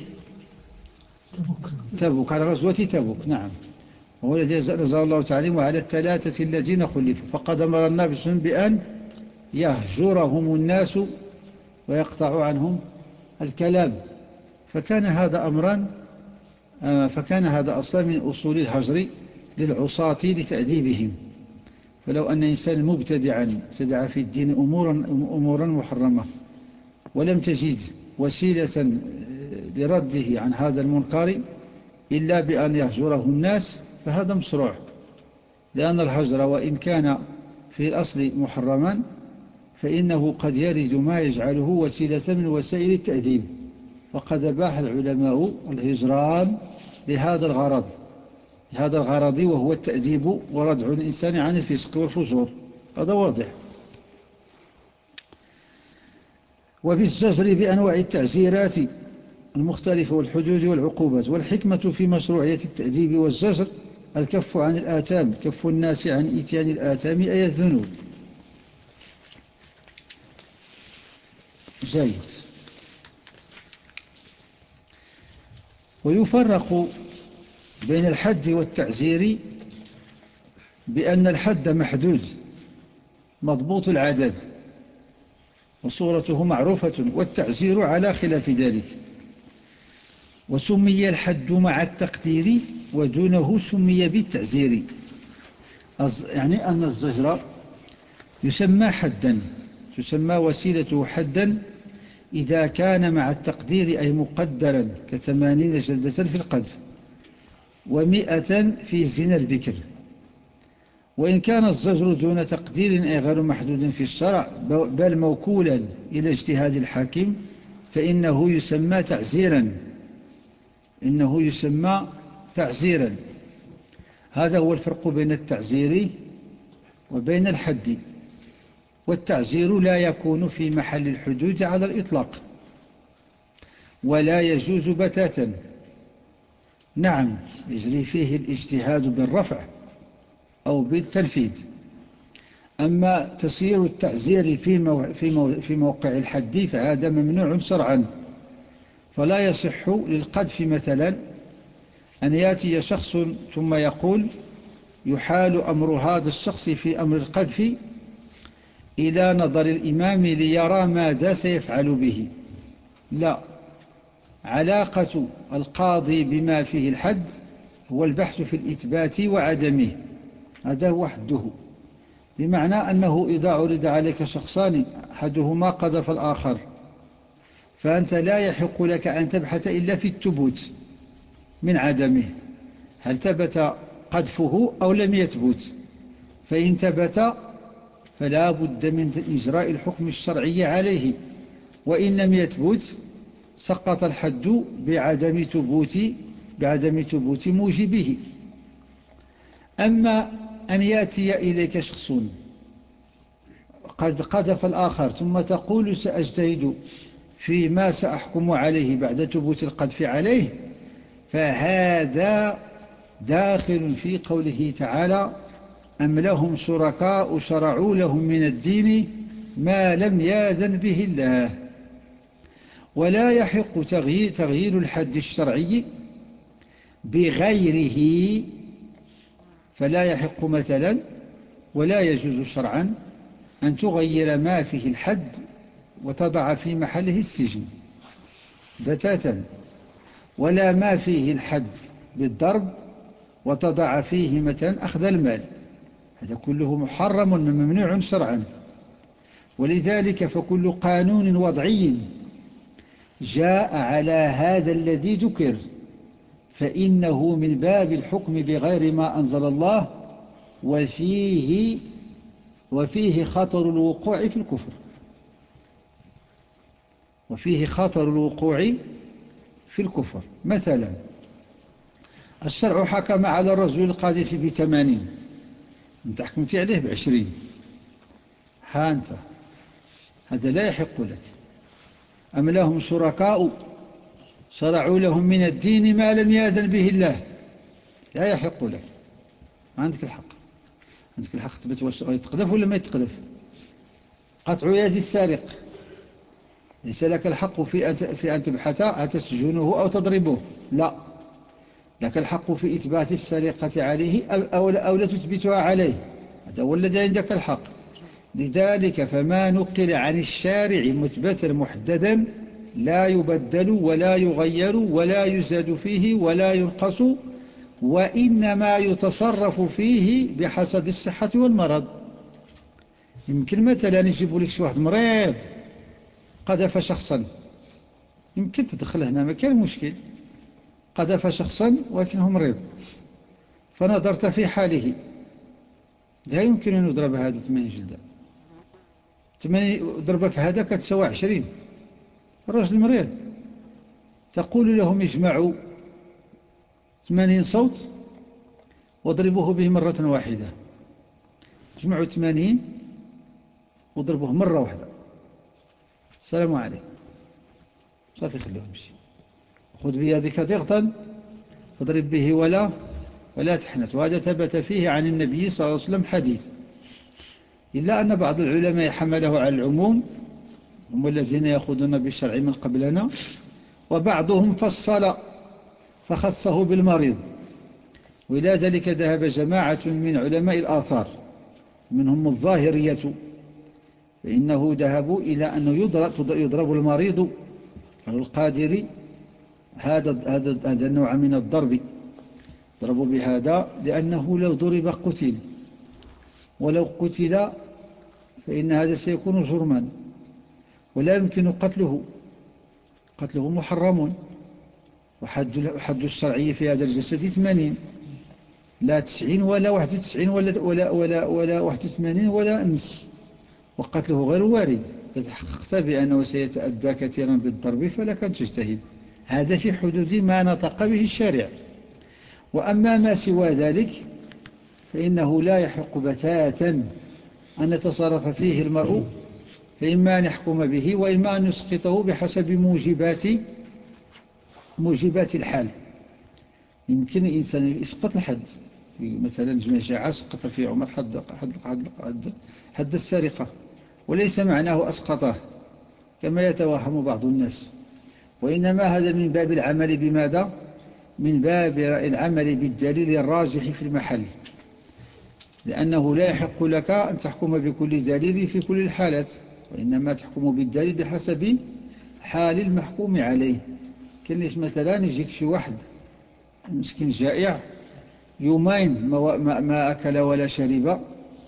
تبوك، على غزوة تبوك. نعم، هو الذي نزل الله تعالى وعلى الثلاثة الذين خلفوا، فقد أمر النبي صلى الله عليه وسلم بأن يهجرهم الناس ويقطع عنهم الكلام، فكان هذا أمرا فكان هذا أصلا من أصول الهجر للعصاة لتأديبهم. فلو أن إنسان مبتدعا ابتدع في الدين أمورا, أمورا محرمة ولم تجد وسيلة لرده عن هذا المنكر إلا بأن يهجره الناس، فهذا مشروع، لأن الهجر وإن كان في الأصل محرما فإنه قد يرد ما يجعله وسيلة من وسائل التأديب، وقد أباح العلماء الهجران لهذا الغرض هذا الغرض وهو التأديب وردع الإنسان عن الفسق والفجور، هذا واضح. وبالزجر بأنواع التعزيرات المختلفة والحدود والعقوبات. والحكمة في مشروعية التأديب والزجر الكف عن الآثام، كف الناس عن إتيان الآثام أي الذنوب. جيد. ويفرق بين الحد والتعزير بأن الحد محدود مضبوط العدد وصورته معروفة، والتعزير على خلاف ذلك. وسمي الحد مع التقدير ودونه سمي بالتعزير، يعني أن الزجر يسمى حدا، تسمى وسيلته حدا إذا كان مع التقدير أي مقدرا كثمانين جلدة في القذف ومئة في زنا البكر. وإن كان الزجر دون تقدير أي غير محدود في الشرع بل موكولا إلى اجتهاد الحاكم فإنه يسمى تعزيرا إنه يسمى تعزيرا. هذا هو الفرق بين التعزير وبين الحد. والتعزير لا يكون في محل الحدود على الإطلاق ولا يجوز بتاتا. نعم، يجري فيه الاجتهاد بالرفع أو بالتنفيذ. أما تسيير التعزير في, مو في, مو في موقع الحد فهذا ممنوع شرعا. فلا يصح للقذف مثلا أن يأتي شخص ثم يقول يحال أمر هذا الشخص في أمر القذف إلى نظر الإمام ليرى ماذا سيفعل به. لا، علاقة القاضي بما فيه الحد هو البحث في الإثبات وعدمه، هذا هو حده. بمعنى أنه إذا عرض عليك شخصان أحدهما قذف الآخر فأنت لا يحق لك أن تبحث إلا في الثبوت من عدمه، هل ثبت قذفه أو لم يثبت. فإن ثبت فلا بد من إجراء الحكم الشرعي عليه، وإن لم يثبت سقط الحد بعدم ثبوت بعدم ثبوت موجبه. أما أن يأتي إليك شخص قد قذف الآخر ثم تقول سأجتهد فيما سأحكم عليه بعد ثبوت القذف عليه، فهذا داخل في قوله تعالى أم لهم شركاء شرعوا لهم من الدين ما لم يأذن به الله. ولا يحق تغيير, تغيير الحد الشرعي بغيره، فلا يحق مثلا ولا يجوز شرعا أن تغير ما فيه الحد وتضع في محله السجن بتاتا، ولا ما فيه الحد بالضرب وتضع فيه مثلا أخذ المال، هذا كله محرم وممنوع شرعا. ولذلك فكل قانون وضعي جاء على هذا الذي ذكر فإنه من باب الحكم بغير ما أنزل الله، وفيه وفيه خطر الوقوع في الكفر وفيه خطر الوقوع في الكفر. مثلا الشرع حكم على الرجل القاذف بثمانين، أنت حكمت عليه بعشرين، ها أنت هذا لا يحق لك. أم لهم شركاء شرعوا لهم من الدين ما لم يأذن به الله، لا يحق لك، ما عندك الحق. عندك الحق تثبت واش يتقذف ولا ما يتقذف. قطع يد السارق ليس لك الحق في أن في أن تبحث أتسجنه أو تضربه، لا، لك الحق في إثبات السرقة عليه أو أو لا تثبتها عليه، هذا هو الذي عندك الحق. لذلك فما نقل عن الشارع مثبتا محددا لا يبدل ولا يغير ولا يزاد فيه ولا ينقص، وإنما يتصرف فيه بحسب الصحة والمرض. يمكن مثلا يجيبوا لك شي واحد مريض قذف شخصا، يمكن تدخل هنا ما كان مشكل، قذف شخصا ولكنه مريض فنظرت في حاله لا يمكن أن يضرب هذا ثمانين جلدة، ثمانين ضربة في هذا كتسوى عشرين. الرجل مريض تقول لهم اجمعوا ثمانين صوت واضربوه به مرة واحدة، اجمعوا ثمانين واضربوه مرة واحدة، السلام عليكم، صافي خلوه يمشي. خذ بيدك ضغطا فاضرب به ولا ولا تحنث. وهذا ثبت فيه عن النبي صلى الله عليه وسلم حديث، إلا أن بعض العلماء حمله على العموم، هم الذين يأخذون بالشرع من قبلنا، وبعضهم فصل فخصه بالمريض. وإلى ذلك ذهب جماعة من علماء الآثار منهم الظاهرية، فإنه ذهبوا إلى أنه يضرب, يضرب المريض على القادر هذا, هذا, هذا النوع من الضرب، ضربوا بهذا لأنه لو ضرب قتل، ولو قتل فإن هذا سيكون جرما ولا يمكن قتله، قتله محرم. وحد الشرعي في هذا الجسد ثمانين، لا تسعين ولا واحد وتسعين ولا, ولا, ولا, ولا واحد وثمانين ولا نص، وقتله غير وارد. تتحققت بأنه سيتأدى كثيرا بالضرب فلك أن تجتهد، هذا في حدود ما نطق به الشارع. وأما ما سوى ذلك فإنه لا يحق بتاتا أن يتصرف فيه المرء، فإما أن يحكم به وإما أن يسقطه بحسب موجبات موجبات الحال. يمكن الإنسان يسقط الحد، مثلا جماعة سقط في عمر حد, حد, حد, حد, حد السرقة، وليس معناه أسقطه كما يتوهم بعض الناس، وإنما هذا من باب العمل بماذا؟ من باب العمل بالدليل الراجح في المحل، لأنه لا يحق لك أن تحكم بكل دليل في كل الحالات، وإنما تحكم بالدليل بحسب حال المحكوم عليه. كان مثلا يجيك شي واحد مسكين جائع يومين ما أكل ولا شرب،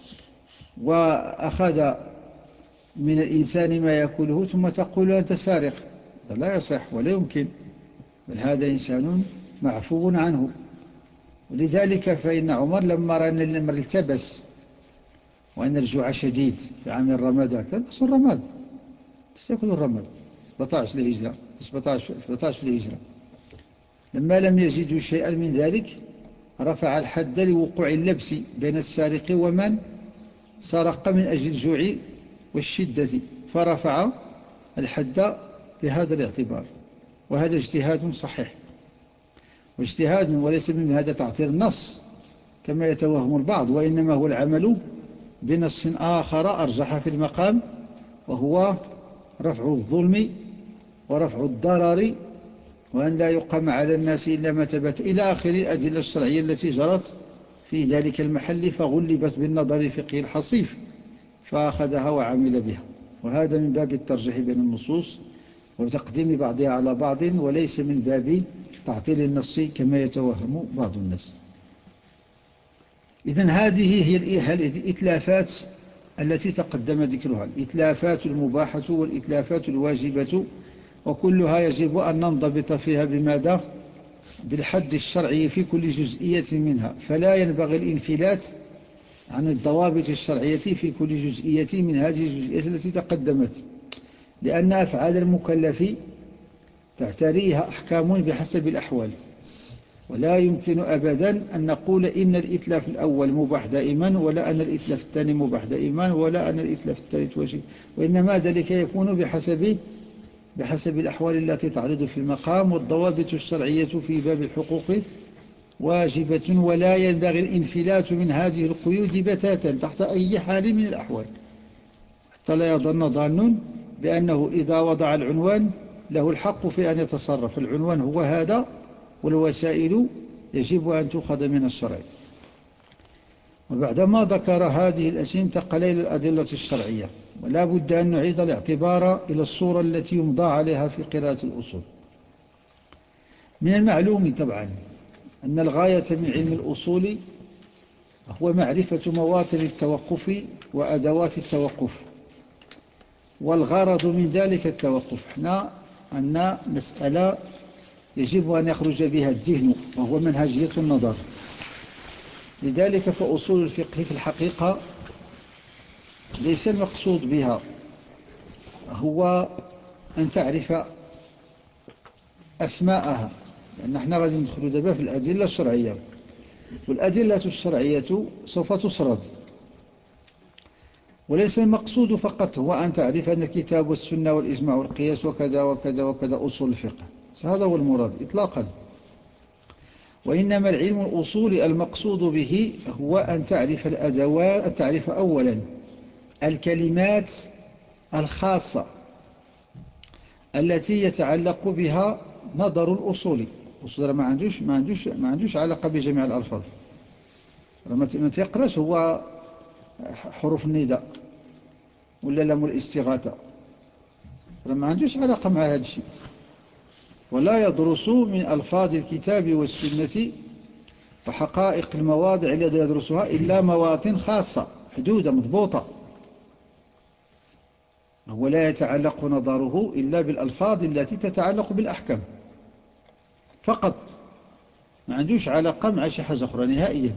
وأخذ من الإنسان ما يأكله ثم تقول أنت سارق، هذا لا يصح ولا يمكن، بل هذا إنسان معفو عنه. ولذلك فإن عمر لما رأى أن الأمر التبس وأن الجوع شديد في عام الرمضان، كان أصل الرمضان يأكل الرمض سبعة عشر الهجرة سبعة عشر الهجرة، لما لم يجدوا شيئا من ذلك رفع الحد لوقوع اللبس بين السارق ومن سرق من أجل الجوع والشدة، فرفع الحد بهذا الاعتبار. وهذا اجتهاد صحيح واجتهاد، وليس من هذا تعطيل النص كما يتوهم البعض، وإنما هو العمل بنص آخر أرجح في المقام، وهو رفع الظلم ورفع الضرر، وأن لا يقام على الناس إلا ما ثبت إلى آخر الأدلة الشرعية التي جرت في ذلك المحل، فغلبت بالنظر الفقهي الحصيف فأخذها وعمل بها. وهذا من باب الترجيح بين النصوص وتقديم بعضها على بعض، وليس من باب تعطيل النص كما يتوهم بعض الناس. إذن هذه هي الإتلافات التي تقدم ذكرها، الإتلافات المباحة والإتلافات الواجبة، وكلها يجب أن ننضبط فيها بماذا؟ بالحد الشرعي في كل جزئية منها، فلا ينبغي الانفلات عن الضوابط الشرعية في كل جزئية من هذه الجزئيات التي تقدمت، لأن أفعال المكلف تعتريها أحكام بحسب الأحوال، ولا يمكن أبدا أن نقول إن الإتلاف الأول مباح دائما، ولا أن الإتلاف الثاني مباح دائما، ولا أن الإتلاف الثالث واجب، وإنما ذلك يكون بحسب بحسب الأحوال التي تعرض في المقام. والضوابط الشرعية في باب الحقوق واجبة، ولا ينبغي الانفلات من هذه القيود بتاتا تحت أي حال من الأحوال، حتى لا يظن ظان بأنه إذا وضع العنوان له الحق في أن يتصرف. العنوان هو هذا، والوسائل يجب أن تؤخذ من الشرع. وبعدما ذكر هذه الأشياء انتقل إلى الأدلة الشرعية، ولا بد أن نعيد الاعتبار إلى الصورة التي يمضى عليها في قراءة الأصول. من المعلوم طبعا أن الغاية من علم الأصول هو معرفة مواطن التوقف وأدوات التوقف، والغرض من ذلك التوقف. احنا عندنا مسألة يجب أن يخرج بها الذهن، وهو منهجية النظر. لذلك فأصول الفقه في الحقيقة ليس المقصود بها هو أن تعرف أسماءها، لأن احنا غادي ندخل دابا في الأدلة الشرعية، والأدلة الشرعية سوف تسرد، وليس المقصود فقط هو أن تعرف أن الكتاب والسنة والإجماع والقياس وكذا وكذا وكذا أصول الفقه، هذا هو المراد إطلاقا. وإنما العلم الأصولي المقصود به هو أن تعرف الأدوات، أن تعرف أولا الكلمات الخاصة التي يتعلق بها نظر الأصولي. الأصول ما عندوش ما عندوش ما عندوش علاقة بجميع الألفاظ، ما تقراش هو حروف النداء ولا لام الاستغاثة، ما عندوش علاقة مع هذا الشيء. ولا يدرس من ألفاظ الكتاب والسنة وحقائق المواضع التي يدرسها إلا مواطن خاصة حدودة مضبوطة، هو لا يتعلق نظره إلا بالألفاظ التي تتعلق بالأحكام فقط، ما عندوش علاقة مع شيء حاجة أخرى نهائيا.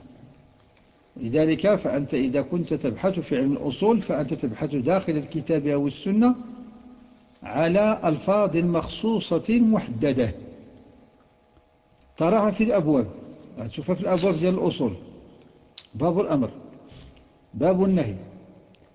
لذلك فأنت إذا كنت تبحث في علم الأصول فأنت تبحث داخل الكتاب أو السنة على ألفاظ مخصوصة محددة تراها في الأبواب، تشوفها في الأبواب ديال الأصول، باب الأمر، باب النهي،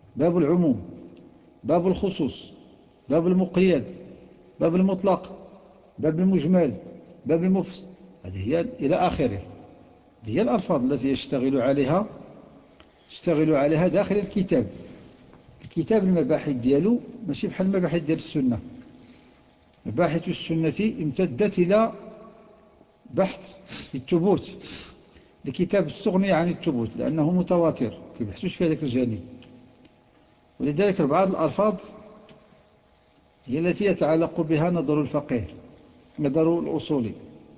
باب العموم، باب الخصوص، باب المقيد، باب المطلق، باب المجمل، باب المفصل. هذه هي إلى آخره. هذه هي الألفاظ التي يشتغل عليها يشتغل عليها داخل الكتاب. الكتاب المباحث ديالو ماشي بحال المباحث ديال السنة. مباحث السنة امتدت إلى بحث في الثبوت. الكتاب استغني عن الثبوت لأنه متواتر، كيبحثوش في هذاك الجانب. ولذلك بعض الألفاظ هي التي يتعلق بها نظر الفقيه، نظر الأصولي.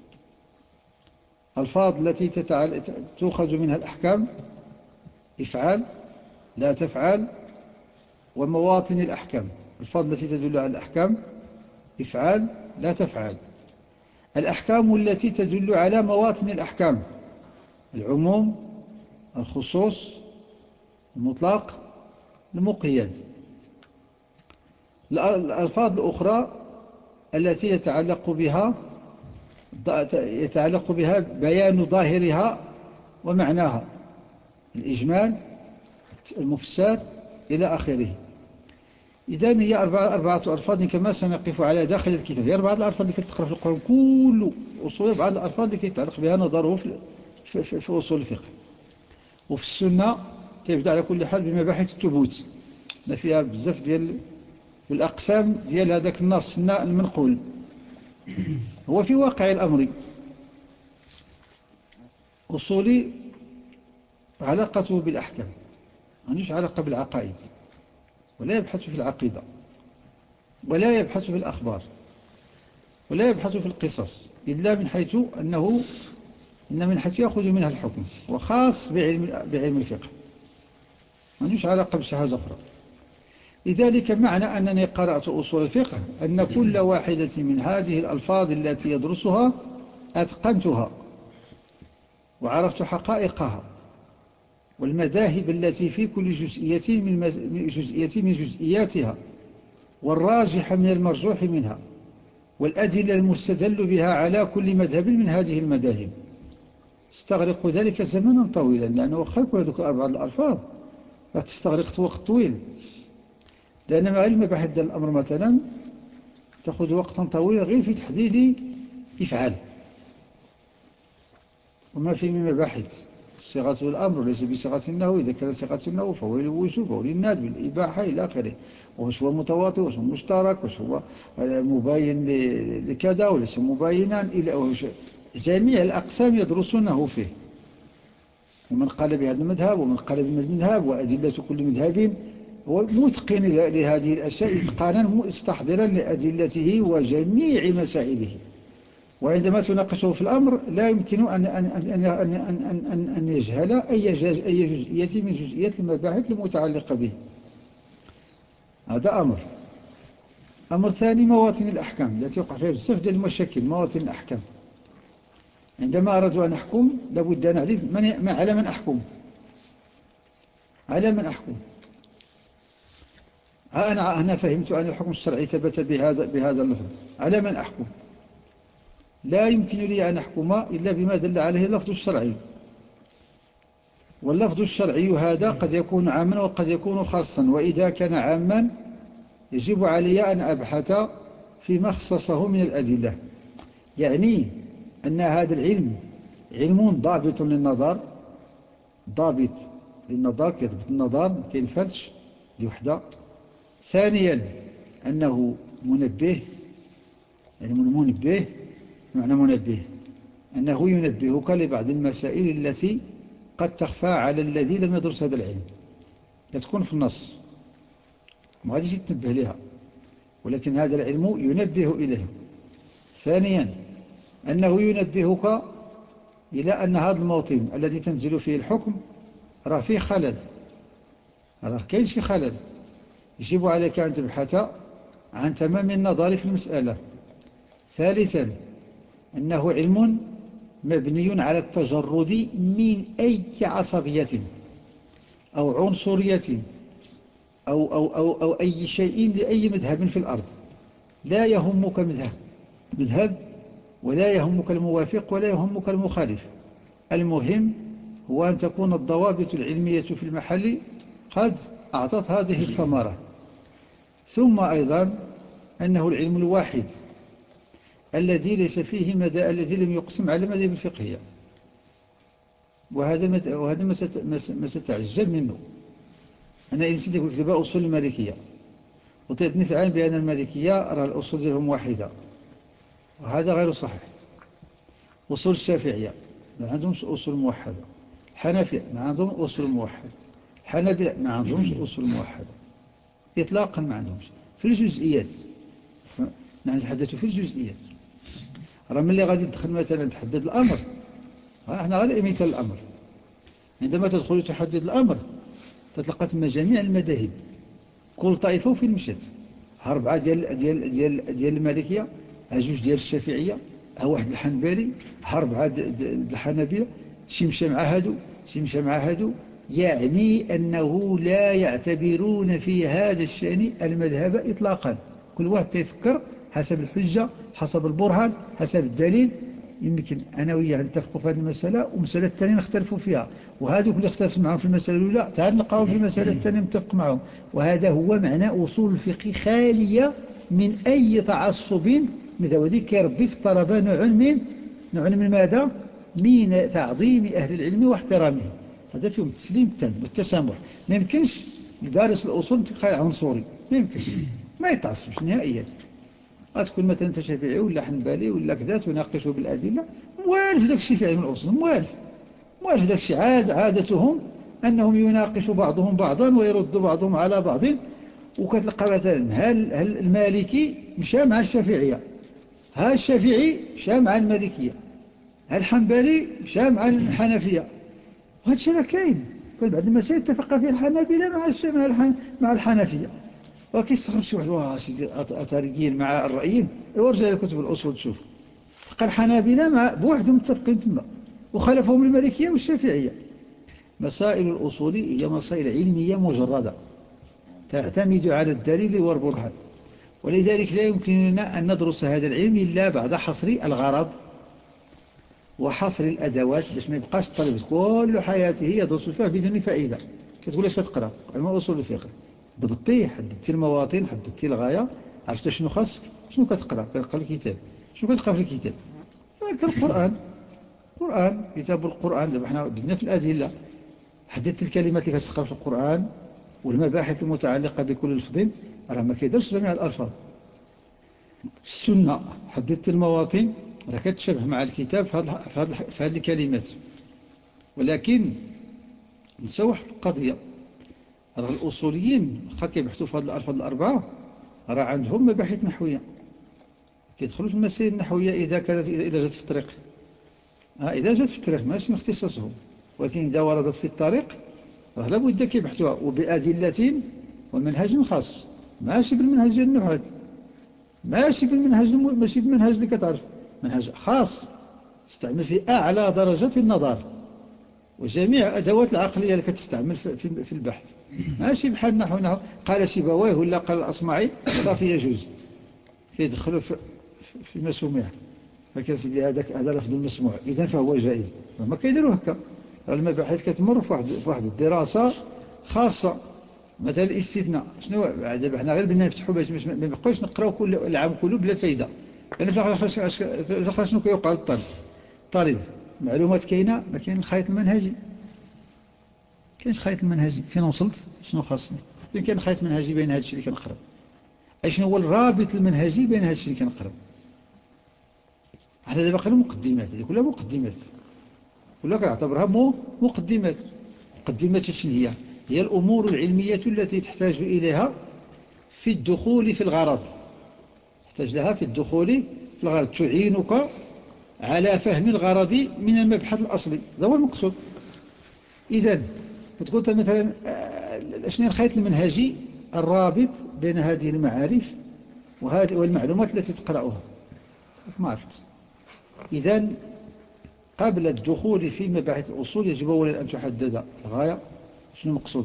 الألفاظ التي تتعل... تؤخذ منها الأحكام: افعل، لا تفعل، ومواطن الأحكام. الألفاظ التي تدل على الأحكام: افعل، لا تفعل. الأحكام التي تدل على مواطن الأحكام: العموم، الخصوص، المطلق، المقيد. الألفاظ الأخرى التي يتعلق بها يتعلق بها بيان ظاهرها ومعناها: الإجمال، المفسر، إلى آخره. إذن هي أربعة, أربعة ألفاظ كما سنقف على داخل الكتاب. هي أربعة الألفاظ اللي كتقرأ في القرآن كله أصول، بعض الألفاظ اللي يتعلق بها نظره في, في, في, في أصول الفقه. وفي السنة تبدأ على كل حال بمباحث الثبوت، فيها بزاف ديال الأقسام ديال هذاك النص المنقول. هو في واقع الأمر أصولي علاقته بالأحكام، ما عندوش علاقة بالعقائد، ولا يبحث في العقيدة، ولا يبحث في الأخبار، ولا يبحث في القصص، إلا من حيث أنه إن من حيث يأخذ منها الحكم، وخاص بعلم, بعلم الفقه، ما عندوش علاقة بشيء حاجة أخرى. لذلك معنى أنني قرأت أصول الفقه أن كل واحدة من هذه الألفاظ التي يدرسها أتقنتها وعرفت حقائقها والمذاهب التي في كل جزئية من جزئية من جزئياتها، والراجح من المرجوح منها، والأدلة المستدل بها على كل مذهب من هذه المذاهب. استغرق ذلك زمنا طويلا، لأنه وخا يكون هذوك أربعة الألفاظ راه تستغرق وقت طويل، لأن مع المباحث ديال الأمر مثلا تأخذ وقتا طويلا غير في تحديد إفعال، وما في من مباحث. صيغة الأمر ليس بصيغة النهو، إذا كان صيغة النهو فهو للوجوب أو للندب بالإباحة إلى آخره. واش هو متواطئ، واش هو مشترك، واش هو مباين لكذا وليس مباينا، إلى جميع الأقسام يدرسونه فيه. ومن قال بهذا المذهب ومن قال بهذا المذهب وأدلة كل مذهب، هو متقن لهذه الأشياء إتقانا مستحضرا لأدلته وجميع مسائله. وعندما تناقشه في الأمر لا يمكن أن, أن, أن, أن, أن, أن, أن يجهل أي جزئية من جزئيات المباحث المتعلقة به. هذا أمر. أمر ثاني: مواطن الأحكام التي يقع فيها بزاف ديال المشاكل. مواطن الأحكام، عندما أردت أن أحكم لابد أن أعرف من على من أحكم، على من أحكم. أنا أنا فهمت أن الحكم الشرعي ثبت بهذا بهذا اللفظ، على من أحكم؟ لا يمكن لي أن أحكم إلا بما دل عليه اللفظ الشرعي، واللفظ الشرعي هذا قد يكون عاما وقد يكون خاصا. وإذا كان عاما يجب علي أن أبحث فيما اختصه من الأدلة، يعني أن هذا العلم علم ضابط للنظر، ضابط للنظر كيضبط النظر ما كينفلش، دي وحدة. ثانيا أنه منبه، علم منبه. معنى منبه أنه ينبهك لبعض المسائل التي قد تخفى على الذي لم يدرس هذا العلم، لا تكون في النص ما غاديش تنبه لها، ولكن هذا العلم ينبه إليه. ثانيا أنه ينبهك إلى أن هذا الموطن الذي تنزل فيه الحكم راه فيه خلل، راه كاين شي خلل، يجب عليك أن تبحث عن تمام النظر في المسألة. ثالثا أنه علم مبني على التجرد من أي عصبية أو عنصرية أو, أو, أو, أو أي شيء لأي مذهب في الأرض. لا يهمك مذهب مذهب ولا يهمك الموافق ولا يهمك المخالف، المهم هو أن تكون الضوابط العلمية في المحل قد أعطت هذه الثمرة. ثم أيضا أنه العلم الواحد الذي ليس فيه مدى الذي لم يقسم على المذاهب الفقهية، وهذا مت... وهذا ما, ست... ما ستعجب منه. أنا إن نسيت أقول كتاب أصول المالكية وطيتني في عام بأن المالكية راه الأصول ديالهم واحدة، وهذا غير صحيح. أصول الشافعية ما عندهمش أصول موحدة، الحنفية ما عندهم أصول موحدة، الحنابلة ما عندهمش أصول موحدة إطلاقا، ما عندهمش في الجزئيات. نحن نتحدث في الجزئيات. راه ملي غادي تدخل مثلا تحدد الأمر، نحن غير مثال الأمر، عندما تدخل تحدد الأمر تتلقى ثم جميع المذاهب كل طائفة وفين مشات. ها أربعة ديال ديال ديال ديال المالكية، ها جوج ديال الشافعية، ها واحد الحنبلي، ها أربعة ديال الحنابلة، شي مشى مع هادو شي مشى مع هادو. يعني أنه لا يعتبرون في هذا الشأن المذهب إطلاقا، كل واحد تفكر حسب الحجة حسب البرهان حسب الدليل. يمكن أنا وياه نتفقوا في هذه المسألة ومسألة الثانية نختلفوا فيها، وهذوك اللي اختلفت معهم في المسألة الأولى تعال نلقاهم في المسألة الثانية متفق معهم. وهذا هو معنى أصول الفقه خالية من أي تعصب مثل هذه، كيربي في الطلبة نوع من نوع من ماذا؟ من تعظيم أهل العلم واحترامهم. هذا فيهم التسليم التام والتسامح. ما يمكنش لدارس الأصول تلقى عنصري، ما يمكنش، ما يتعصبش نهائيا. غتكون مثلا انت شافعي ولا حنبلي ولا كذا تناقشه بالأدلة، موالف داك الشيء في علم الأصول، موالف موالف داك الشيء. عاد عادتهم أنهم يناقشوا بعضهم بعضا ويرد بعضهم على بعض. وكتلقى مثلا هل, هل المالكي مشى مع الشافعية، ها الشافعي مشى مع المالكية، ها الحنبلي مشى مع الحنفية. وهذا الشيء راه كاين. بعد المسائل اتفق فيه الحنابلة مع مع مع الحنفية. وكيستغرب شي واحد، واه سيدي أتاريين مع الرأيين، ورجع لكتب الأصول تشوف قال الحنابلة مع بوحدهم متفقين تما وخالفهم المالكية والشافعية. مسائل الأصول هي مسائل علمية مجردة تعتمد على الدليل والبرهان، ولذلك لا يمكننا أن ندرس هذا العلم إلا بعد حصر الغرض وحصر الأدوات، باش ما يبقاش الطالب كل حياته يدرس الفقه بدون فائدة. كتقول اش كتقرا؟ علم أصول الفقه، ضبطتي، حددتي المواطن، حددتي الغاية، عرفت شنو خاصك، شنو كتقرا؟ كتقرا الكتاب، شنو كتقرا في الكتاب؟ كالقرآن، القرآن كتاب القرآن. دابا حنا بدنا في الأدلة، حددت الكلمات اللي كتقرا في القرآن والمباحث المتعلقة بكل لفظ، راه ما كيدرش جميع الألفاظ. السنة حددت المواطن، راه كتشبه مع الكتاب في هذه في هذه الكلمات. ولكن نسى واحد القضية، راه الأصوليين واخا كيبحثوا في هذه الألفاظ الأربعة راه عندهم مباحث نحوية، كيدخلوا في المسائل النحوية إذا كانت إذا جات في الطريق. ها إذا جات في الطريق ماشي من اختصاصهم، ولكن إذا وردت في الطريق راه لابد كيبحثوها وبأدلة ومنهج خاص، ماشي بالمنهج ديال النحاة، ماشي بالمنهج ماشي بالمنهج اللي كتعرف، منهج خاص تستعمل في أعلى درجة النظر وجميع أدوات العقلية اللي كتستعمل في في البحث. ماشي بحال نحو نحو قال سيبويه ولا قال الأصمعي صافي يجوز كيدخلوا في في المسموع، فكان سيدي هذاك هذا لفظ المسموع إذن فهو جائز. ما كيديروا هكا، المباحث كتمر في واحد في واحد الدراسة خاصة. مثلا الاستثناء شنو دابا حنا غير بدنا نفتحوا باش ما نبقاوش نقراو كل العام كله بلا فايده. لان في الاخر شنو كيوقع للطالب؟ الطالب معلومات كاينه، ما كاين الخيط المنهجي، كاينش خيط المنهجي فين وصلت شنو خاصني، فين كاين خيط منهجي بين هذا الشيء اللي كنقرا، اي شنو هو الرابط المنهجي بين هذا الشيء اللي كنقرا. احنا دابا قلنا مقدمات، هذه كلها مقدمات، كلها كنعتبرها مو مقدمات. مقدمات شنو هي؟ هي الامور العلميه التي تحتاج اليها في الدخول في الغرض، تحتاج لها في الدخول في الغرض، تعينك على فهم الغرض من المبحث الأصلي، هذا هو المقصود. إذن كتقول مثلا شنو الخيط المنهجي الرابط بين هذه المعارف وهذه والمعلومات التي تقرأها، ما عرفت. إذن قبل الدخول في مباحث الأصول يجب أولا أن تحدد الغاية، شنو المقصود،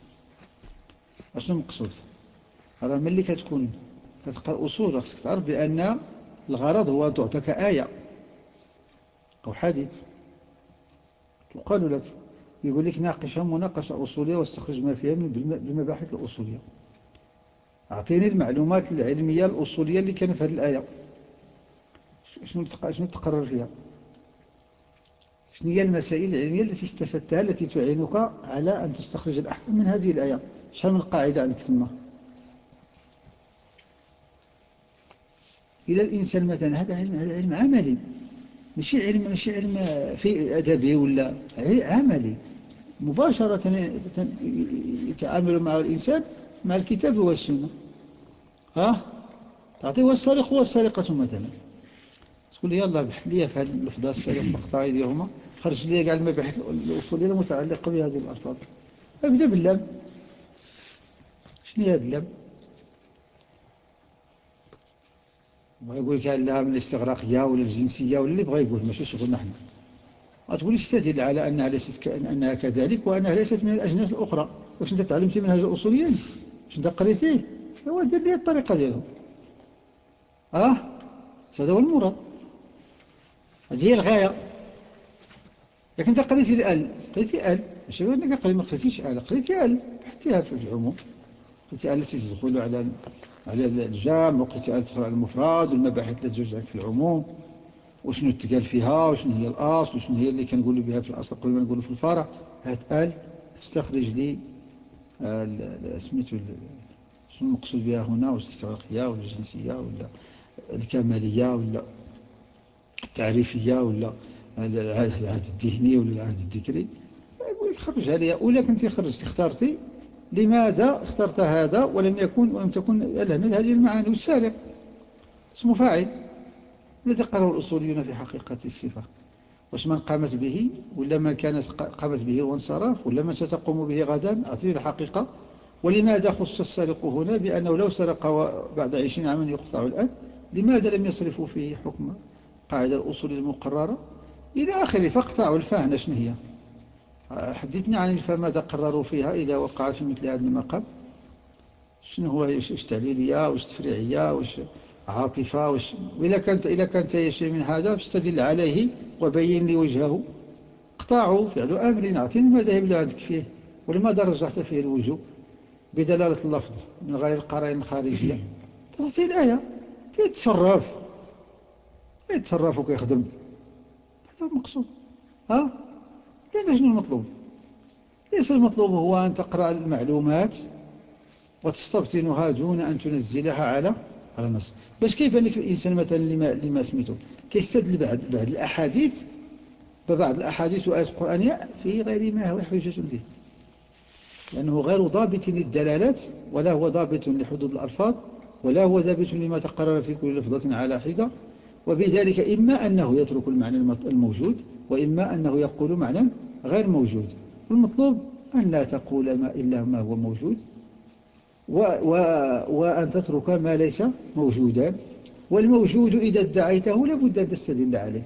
شنو المقصود. راه ملي كتكون كتقرأ أصول خصك تعرف بأن الغرض هو أن تعطيك آية أو حديث، تقال لك يقول لك ناقشها مناقشة أصولية واستخرج ما فيها من بالمباحث الأصولية. أعطيني المعلومات العلمية الأصولية اللي كان في هذه الآية، شنو شنو تقرر فيها؟ شنو هي المسائل العلمية التي استفدتها التي تعينك على أن تستخرج الأحكام من هذه الآية؟ شحال من قاعدة عندك ثم؟ إلى الإنسان مثلا هذا علم، هذا علم عملي، ماشي علم ماشي علم في أدبي ولا عملي، مباشرة يتعامل مع الإنسان مع الكتاب والسنة. ها تعطيه والسارق والسارقة مثلا، تقول لي يلا بحث لي في هذه اللفظة السارق مقطع أيديهما، خرج لي قال المباحث الأصولية المتعلقة بهذه الألفاظ. أبدأ باللام. شنو هذا اللام؟ ويقول لك لها من الاستغراقية ولا الجنسية ولا اللي بغى يقول، ماشي شغلنا احنا. أتقول استدل على أنها ليست أنها كذلك وأنها ليست من الأجناس الأخرى. واش أنت تعلمتي منهج الأصوليين؟ واش أنت قريتيه؟ هو دير لي الطريقة ديالهم. أه هذا هو المراد، هذه هي الغاية. لكن أنت قريتي الآل، قريتي آل، ماشي أنك قريتي ما قريتيش آل، قريتي آل حتىها في العموم، قريتي آل التي تدخل على على الجامع، وقريتي آل تدخل على المفرد والمباحث التي تجوز في العموم، وشنو تقال فيها، وشنو هي الأصل، وشنو هي اللي كنقولوا بها في الأصل قبل ما نقولوا في الفرع. هات آل تستخرج لي سميتو شنو المقصود بها هنا، واش الاستغراقية ولا الجنسية ولا الكمالية ولا التعريفية ولا العهد الذهني ولا العهد الذكري. يقول لك خرجها لي، ولا كنتي خرجتي اخترتي لماذا اخترت هذا ولم يكن ولم تكن لهنا هذه المعاني. والسارق اسمه فاعل الذي قرره الأصوليون في حقيقة الصفة، واش من قامت به ولا من كانت قامت به وانصرف ولا من ستقوم به غدا، أعطيه الحقيقة. ولماذا خص السارق هنا بأنه لو سرق بعد عشرين عاما يقطع الآن؟ لماذا لم يصرفوا فيه حكم قاعدة الأصول المقررة إلى آخره؟ فاقطعوا الفاهنة شنو هي؟ حدثني عن الفا ماذا قرروا فيها إذا وقعت في مثل هذا المقام. شنو هو؟ واش تعليلية، واش تفريعية، واش عاطفة، واش إذا كانت إذا كانت هي شيء من هذا فاستدل عليه وبين لي وجهه. اقطعوا فعل أمر. أعطيني المذاهب اللي عندك فيه، ولماذا رجحت فيه الوجوب بدلالة اللفظ من غير القرائن الخارجية. تعطي الآية تتصرف، يتصرف ويخدم، هذا هو المقصود. ها لأن شنو المطلوب؟ ليس المطلوب هو أن تقرأ المعلومات وتستبطنها دون أن تنزلها على على النص. باش كيف لك الإنسان مثلا لما, لما سميته كيستدل بعد, بعد الأحاديث ببعض الأحاديث وآيات القرآنية في غير ما هو حجة به، لأنه غير ضابط للدلالات، ولا هو ضابط لحدود الألفاظ، ولا هو ضابط لما تقرر في كل لفظة على حدة. وبذلك إما أنه يترك المعنى الموجود، وإما أنه يقول معنى غير موجود. والمطلوب أن لا تقول ما إلا ما هو موجود، و و وأن تترك ما ليس موجودا. والموجود إذا ادعيته لابد أن تستدل عليه.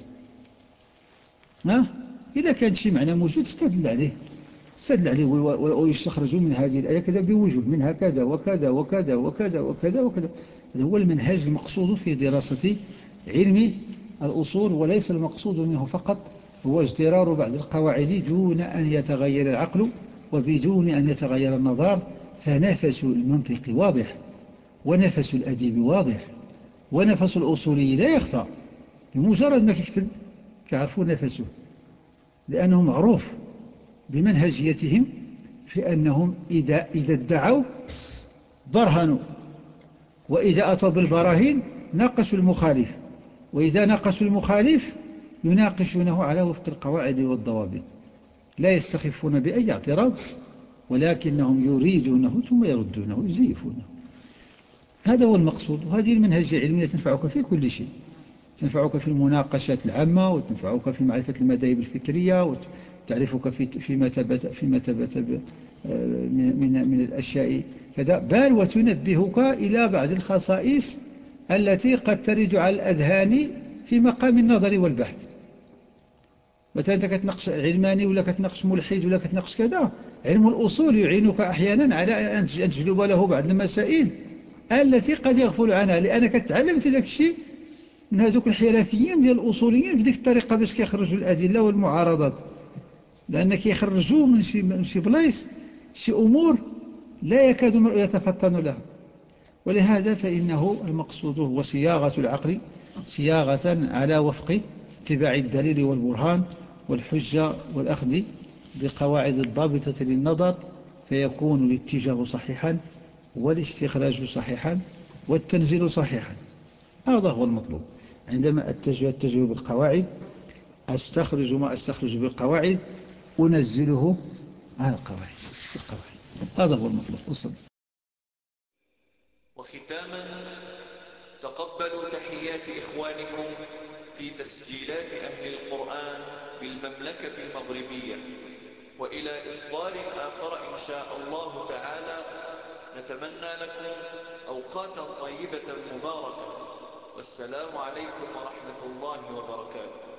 ها؟ إذا كان شيء معنى موجود استدل عليه، استدل عليه ويستخرج من هذه الآية كذا بوجوه منها كذا وكذا وكذا وكذا وكذا وكذا. هذا هو المنهج المقصود في دراسة علم الأصول، وليس المقصود منه فقط هو اجترار بعض القواعد دون أن يتغير العقل وبدون أن يتغير النظر. فنفس المنطق واضح، ونفس الأديب واضح، ونفس الأصولي لا يخفى. بمجرد ما يكتب كيعرفوا نفسه، لأنه معروف بمنهجيتهم في أنهم إذا, إذا ادعوا برهنوا، وإذا أتوا بالبراهين ناقشوا المخالف، وإذا ناقشوا المخالف يناقشونه على وفق القواعد والضوابط، لا يستخفون بأي اعتراض، ولكنهم يريدونه ثم يردونه يزيفونه. هذا هو المقصود. وهذه المنهجية العلمية تنفعك في كل شيء، تنفعك في المناقشات العامة، وتنفعك في معرفة المذاهب الفكرية، وتعرفك في فيما ثبت فيما ثبت من من من الأشياء كذا، بل وتنبهك إلى بعض الخصائص التي قد ترد على الأذهان في مقام النظر والبحث. مثلا أنت كتناقش علماني ولا كتناقش ملحد ولا كتناقش كذا، علم الأصول يعينك أحيانا على أن تجلب له بعض المسائل التي قد يغفل عنها، لأنك تعلمت ذاك الشيء من هذوك الحرفيين ديال الأصوليين بديك الطريقة باش كيخرجوا الأدلة والمعارضات. لأن كيخرجوا من شي من شي بلايص شي أمور لا يكاد المرء يتفطن لها. ولهذا فإنه المقصود هو صياغة العقل صياغة على وفق اتباع الدليل والبرهان والحجة والأخذ بقواعد الضابطة للنظر، فيكون الاتجاه صحيحا والاستخراج صحيحا والتنزيل صحيحا. هذا هو المطلوب. عندما أتجه أتجه بالقواعد، أستخرج ما أستخرج بالقواعد، أنزله على القواعد القواعد. هذا هو المطلوب. أصلا. وختاما، تقبلوا تحيات إخوانكم في تسجيلات أهل القرآن بالمملكة المغربية، وإلى إصدار آخر إن شاء الله تعالى. نتمنى لكم أوقاتا طيبة مباركة، والسلام عليكم ورحمة الله وبركاته.